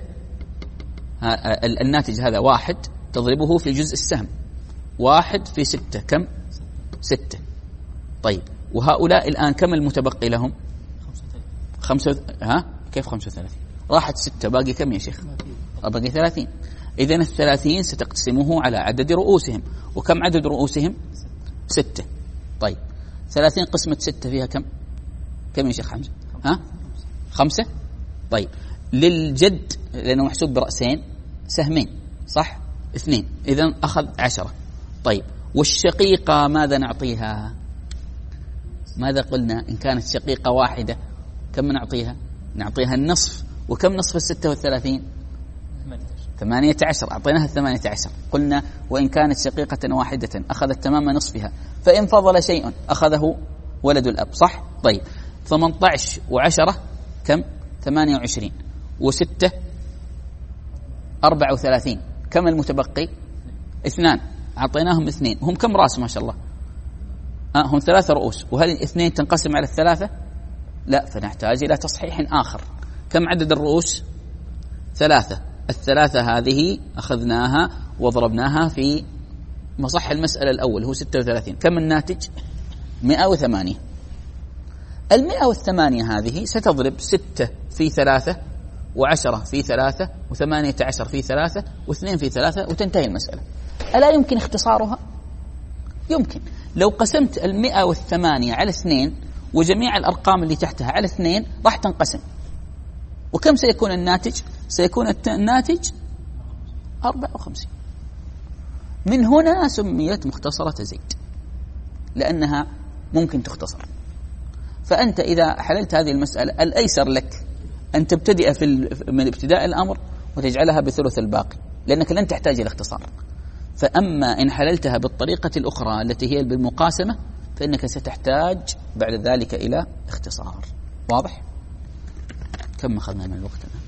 الناتج هذا واحد تضربه في جزء السهم، واحد في ستة كم؟ ستة. طيب وهؤلاء الآن كم المتبقي لهم؟ خمسة. ها كيف خمسة وثلاثين؟ راحت ستة، باقي كم يا شيخ؟ باقي ثلاثين. إذن الثلاثين ستقسمه على عدد رؤوسهم، وكم عدد رؤوسهم؟ ستة. طيب ثلاثين قسمة ستة فيها كم؟ كم يا شيخ حمزة؟ ها خمسة. طيب للجد لأنه محسوب برأسين سهمين، صح؟ اثنين، إذن أخذ عشرة. طيب والشقيقة ماذا نعطيها؟ ماذا قلنا؟ إن كانت شقيقة واحدة كم نعطيها؟ نعطيها النصف. وكم نصف الستة والثلاثين؟ ثمانية عشر. أعطيناها الثمانية عشر. قلنا وإن كانت شقيقة واحدة أخذت تمام نصفها، فإن فضل شيء أخذه ولد الأب، صح؟ طيب ثمانية عشر وعشرة كم؟ ثمانية وعشرين، وستة أربعة وثلاثين. كم المتبقي؟ اثنان. أعطيناهم اثنين. هم كم رأس ما شاء الله؟ آه هم ثلاثة رؤوس، وهل الاثنين تنقسم على الثلاثة؟ لا، فنحتاج إلى تصحيح آخر. كم عدد الرؤوس؟ ثلاثة. الثلاثة هذه أخذناها وضربناها في مصح المسألة الأول هو ستة وثلاثين. كم الناتج؟ مئة وثمانية. المئة والثمانية هذه ستضرب ستة في ثلاثة وعشرة في ثلاثة وثمانية عشر في ثلاثة واثنين في ثلاثة وتنتهي المسألة. ألا يمكن اختصارها؟ يمكن. لو قسمت المئة والثمانية على اثنين وجميع الأرقام اللي تحتها على اثنين راح تنقسم، وكم سيكون الناتج؟ سيكون الناتج أربعة وخمسين. من هنا سميت مختصرة زيد لأنها ممكن تختصر. فأنت إذا حللت هذه المسألة الأيسر لك أن تبتدئ في من ابتداء الأمر وتجعلها بثلث الباقي، لأنك لن تحتاج إلى اختصار. فأما إن حللتها بالطريقة الأخرى التي هي بالمقاسمة فإنك ستحتاج بعد ذلك إلى اختصار. واضح؟ كم أخذنا من الوقت الآن؟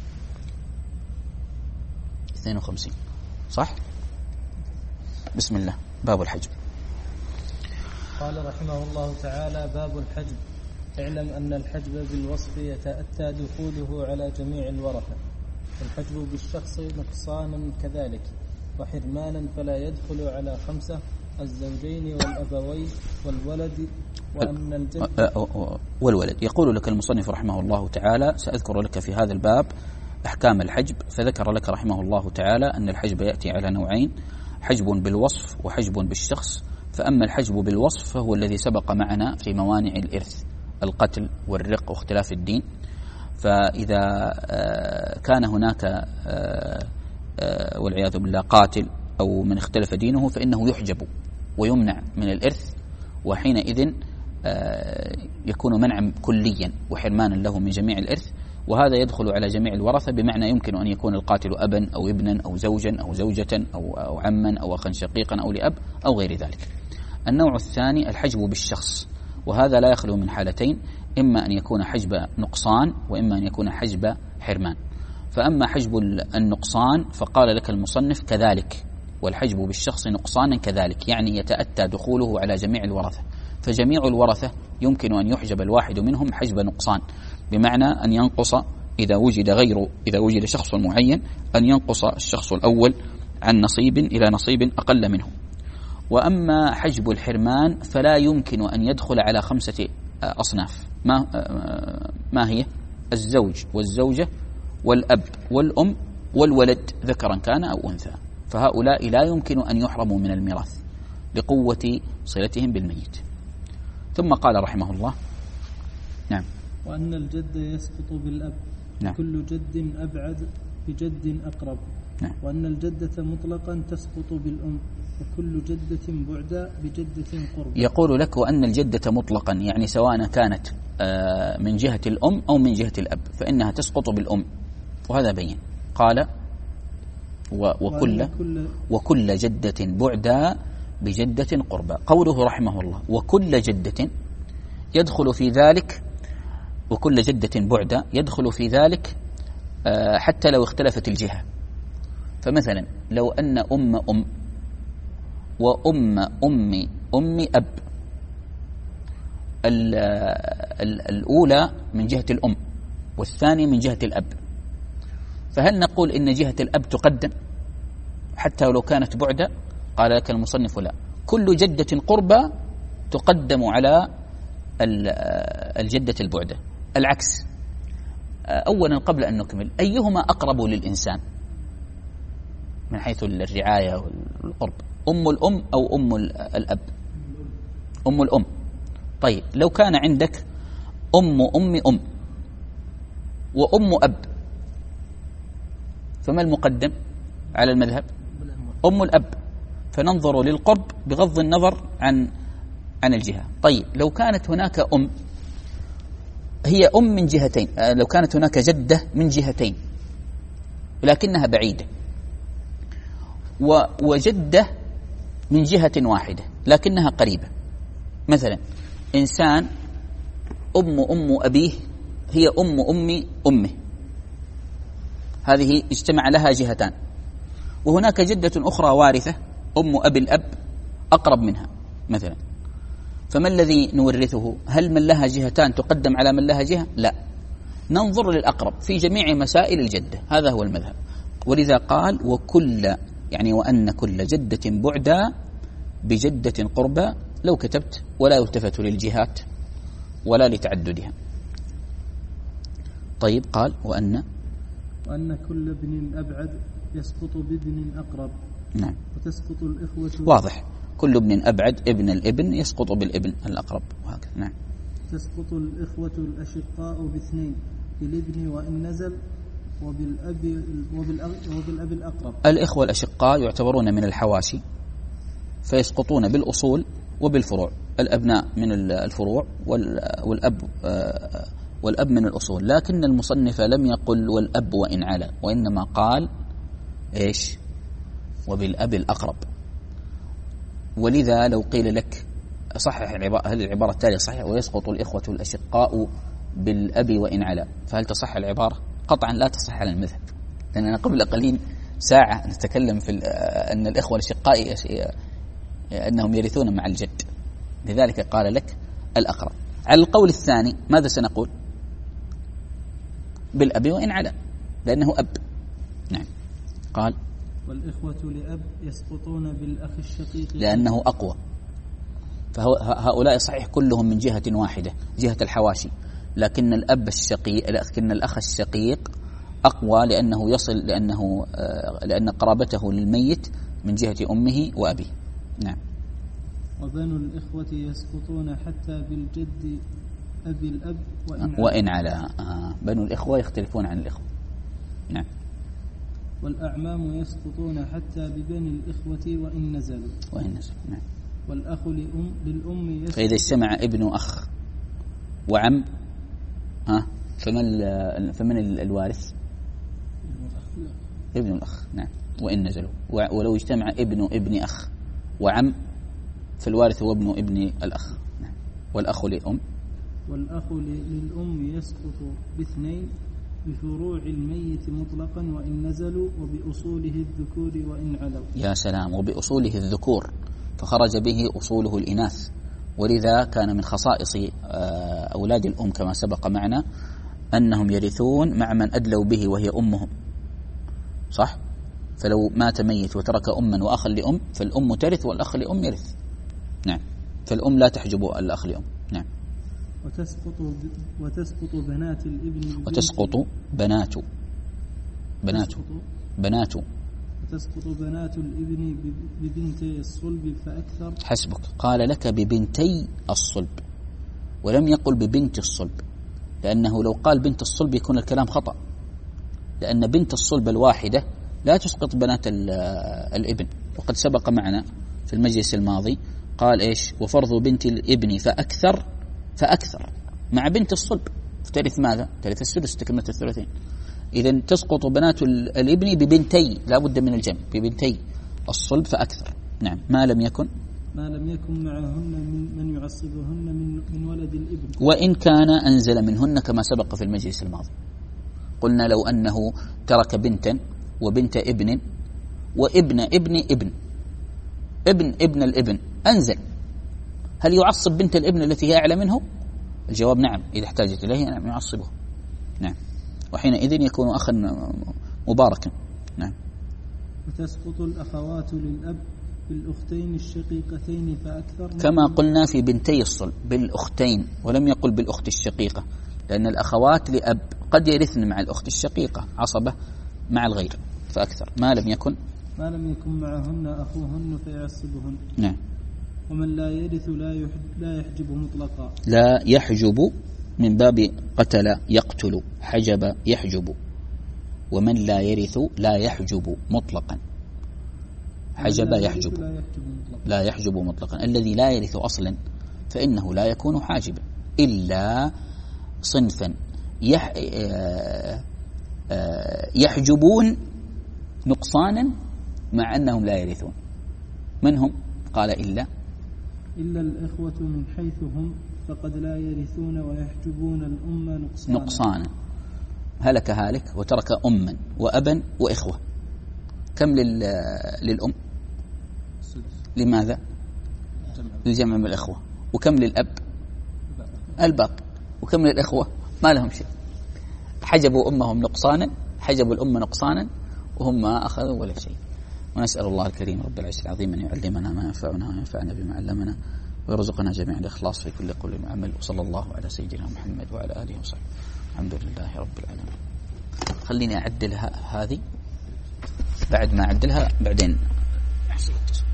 اثنين وخمسين، صح؟ بسم الله. باب الحجب. قال رحمه الله تعالى: باب الحجب. اعلم أن الحجب بالوصف يتأتى دخوله على جميع الورثة، والحجب بالشخص نقصانا كذلك، وحرمانا فلا يدخل على خمسة: الزوجين والأبوين والولد وأن الجد والولد. يقول لك المصنف رحمه الله تعالى: سأذكر لك في هذا الباب أحكام الحجب. فذكر لك رحمه الله تعالى أن الحجب يأتي على نوعين: حجب بالوصف وحجب بالشخص. فأما الحجب بالوصف فهو الذي سبق معنا في موانع الإرث: القتل والرق واختلاف الدين. فإذا كان هناك والعياذ بالله قاتل أو من اختلف دينه فإنه يحجب ويمنع من الإرث، وحينئذ يكون منعا كليا وحرمانا له من جميع الإرث. وهذا يدخل على جميع الورثة، بمعنى يمكن أن يكون القاتل أبا أو ابنا أو زوجا أو زوجة أو, أو عما أو أخا شقيقا أو لأب أو غير ذلك. النوع الثاني الحجب بالشخص، وهذا لا يخلو من حالتين: إما أن يكون حجب نقصان وإما أن يكون حجب حرمان. فأما حجب النقصان فقال لك المصنف: كذلك. والحجب بالشخص نقصانا كذلك، يعني يتأتى دخوله على جميع الورثة. فجميع الورثة يمكن أن يحجب الواحد منهم حجب نقصان، بمعنى أن ينقص إذا وجد غيره، إذا وجد شخص معين أن ينقص الشخص الأول عن نصيب إلى نصيب أقل منه. وأما حجب الحرمان فلا يمكن أن يدخل على خمسة أصناف. ما, ما هي؟ الزوج والزوجة والأب والأم والولد ذكرا كان أو أنثى. فهؤلاء لا يمكن أن يحرموا من الميراث لقوة صلتهم بالميت. ثم قال رحمه الله: نعم. وأن الجد يسقط بالأب، نعم. كل جد أبعد بجد أقرب. نعم. وأن الجدة مطلقا تسقط بالأم، وكل جدة بعدا بجدة قرب. يقول لك: وأن الجدة مطلقا، يعني سواء كانت من جهة الأم أو من جهة الأب فإنها تسقط بالأم، وهذا بين. قال: وكل, وكل جدة بعدا بجدة قربا. قوله رحمه الله: وكل جدة يدخل في ذلك، وكل جدة بعدا يدخل في ذلك حتى لو اختلفت الجهة. فمثلا لو أن أم أم وأم أم أم أب، الأولى من جهة الأم والثاني من جهة الأب، فهل نقول إن جهة الأب تقدم حتى لو كانت بعدا؟ قال لك المصنف: لا، كل جدة قربى تقدم على الجدة البعدة. العكس. أولا قبل أن نكمل، أيهما أقرب للإنسان من حيث الرعاية والقرب؟ أم الأم أو أم الأب؟ أم الأم. طيب لو كان عندك أم أم أم وأم أب، فما المقدم على المذهب؟ أم الأب. فننظر للقرب بغض النظر عن عن الجهة. طيب لو كانت هناك أم هي أم من جهتين، لو كانت هناك جدة من جهتين لكنها بعيدة، وجدة من جهة واحدة لكنها قريبة. مثلا إنسان أم أم أبيه هي أم أم أمه، هذه اجتمع لها جهتان، وهناك جدة أخرى وارثة أم أبي الأب أقرب منها مثلا، فما الذي نورثه؟ هل من لها جهتان تقدم على من لها جهة؟ لا، ننظر للأقرب في جميع مسائل الجدة. هذا هو المذهب. ولذا قال: وكل، يعني وأن كل جدة بعدا بجدة قربى. لو كتبت: ولا يلتفت للجهات ولا لتعددها. طيب قال: وأن وأن كل ابن أبعد يسقط بابن أقرب. نعم. وتسقط الإخوة. واضح. كل ابن أبعد ابن الابن يسقط بالابن الأقرب، وهكذا. نعم. تسقط الإخوة الأشقاء باثنين، بالابن وإن نزل، وبالأب وبالأب الأقرب. الإخوة الأشقاء يعتبرون من الحواشي فيسقطون بالأصول وبالفروع. الأبناء من الفروع والأب والأب من الأصول. لكن المصنف لم يقل والأب وإن علا، وإنما قال إيش؟ وبالأب الأقرب. ولذا لو قيل لك صحح العبارة، هل العبارة التالية صحيح؟ ويسقط الإخوة الأشقاء بالأب وإن علا، فهل تصح العبارة؟ قطعا لا تصح على المذهب، لأننا قبل قليل ساعة نتكلم في أن الإخوة الأشقاء أنهم يرثون مع الجد، لذلك قال لك الأقرب. على القول الثاني ماذا سنقول؟ بالأب وإن علا، لأنه أب. نعم. قال والإخوة لأب يسقطون بالأخ الشقيق لأنه أقوى. فهؤلاء صحيح كلهم من جهة واحدة، جهة الحواشي، لكن الأب الشقيق لكن الأخ الشقيق أقوى لأنه يصل لأنه لأن قرابته للميت من جهة أمه وأبيه. نعم. وبنو الإخوة يسقطون حتى بالجد أبي الأب وإن, وإن على آه. بنو الإخوة يختلفون عن الإخوة. نعم. والأعمام يسقطون حتى ببني الإخوة وإن نزلوا وإن نزلوا. نعم. والأخ لأم للأم يسقط. فإذا اجتمع ابن أخ وعم ها فمن فمن الوارث؟ ابن الأخ. نعم. وإن نزلوا. ولو اجتمع ابن ابن أخ وعم فالوارث هو ابن ابن الأخ. نعم. والأخ للأم والأخ للأم يسقط باثنين بفروع الميت مطلقا وإن نزلوا وبأصوله الذكور وإن علوا. يا سلام. وبأصوله الذكور، فخرج به أصوله الإناث، ولذا كان من خصائص أولاد الأم كما سبق معنا أنهم يرثون مع من أدلوا به وهي أمهم. صح؟ فلو مات ميت وترك أما وأخا لأم فالأم ترث والأخ لأم يرث. نعم. فالأم لا تحجب الأخ لأم. نعم. وتسقط وتسقط بنات الابن وتسقط بنات بنات بنات وتسقط بنات الابن ببنتي الصلب فأكثر. حسبك. قال لك ببنتي الصلب ولم يقل ببنت الصلب، لأنه لو قال بنت الصلب يكون الكلام خطأ، لأن بنت الصلب الواحدة لا تسقط بنات الابن. وقد سبق معنا في المجلس الماضي قال إيش؟ وفرض بنت الابن فأكثر فأكثر مع بنت الصلب فترث ماذا؟ ترث السدس تكملة الثلثين. إذن تسقط بنات الابن ببنتي، لا بد من الجمع، ببنتي الصلب فأكثر. نعم. ما لم يكن ما لم يكن معهن من, من يعصبهن من, من ولد الابن، وإن كان أنزل منهن كما سبق في المجلس الماضي. قلنا لو أنه ترك بنتا وبنت ابن وابن ابن ابن ابن ابن الابن أنزل، هل يعصب بنت الابن التي هي أعلى منه؟ الجواب نعم، إذا احتاجت إليه نعم يعصبه. نعم. وحينئذ يكون أخا مباركا. نعم. وتسقط الأخوات للأب بالأختين الشقيقتين فأكثر كما قلنا في بنتي الصلب بالأختين، ولم يقل بالأخت الشقيقة، لأن الأخوات لأب قد يرثن مع الأخت الشقيقة عصبة مع الغير فأكثر. ما لم يكن ما لم يكن معهن أخوهن فيعصبهن. نعم. ومن لا يرث لا لا يحجب مطلقا. لا يحجب من باب قتل يقتل، حجب يحجب. ومن لا يرث لا يحجب مطلقا. حجب يحجب لا يحجب مطلقا. لا يحجب مطلقا. الذي لا يرث أصلا فإنه لا يكون حاجبا إلا صنفا يح... يحجبون نقصانا مع أنهم لا يرثون. من هم؟ قال إلا إلا الإخوة من حيث هم فقد لا يرثون ويحجبون الأم نقصانا. نقصانا. هلك هالك وترك أما وأبا وإخوة. كم لل... للأم؟ لماذا؟ للجمع من الإخوة. وكم للأب؟ الباقي. وكم للإخوة؟ ما لهم شيء. حجبوا أمهم نقصانا، حجبوا الأم نقصانا، وهم ما أخذوا ولا شيء. ونسأل الله الكريم رب العزة العظيم أن يعلمنا ما ينفعنا وينفعنا بما علمنا، ويرزقنا جميعا الإخلاص في كل قول وعمل. وصلى الله على سيدنا محمد وعلى آله وصحبه. الحمد لله رب العالمين. خليني أعدلها هذه، بعد ما أعدلها بعدين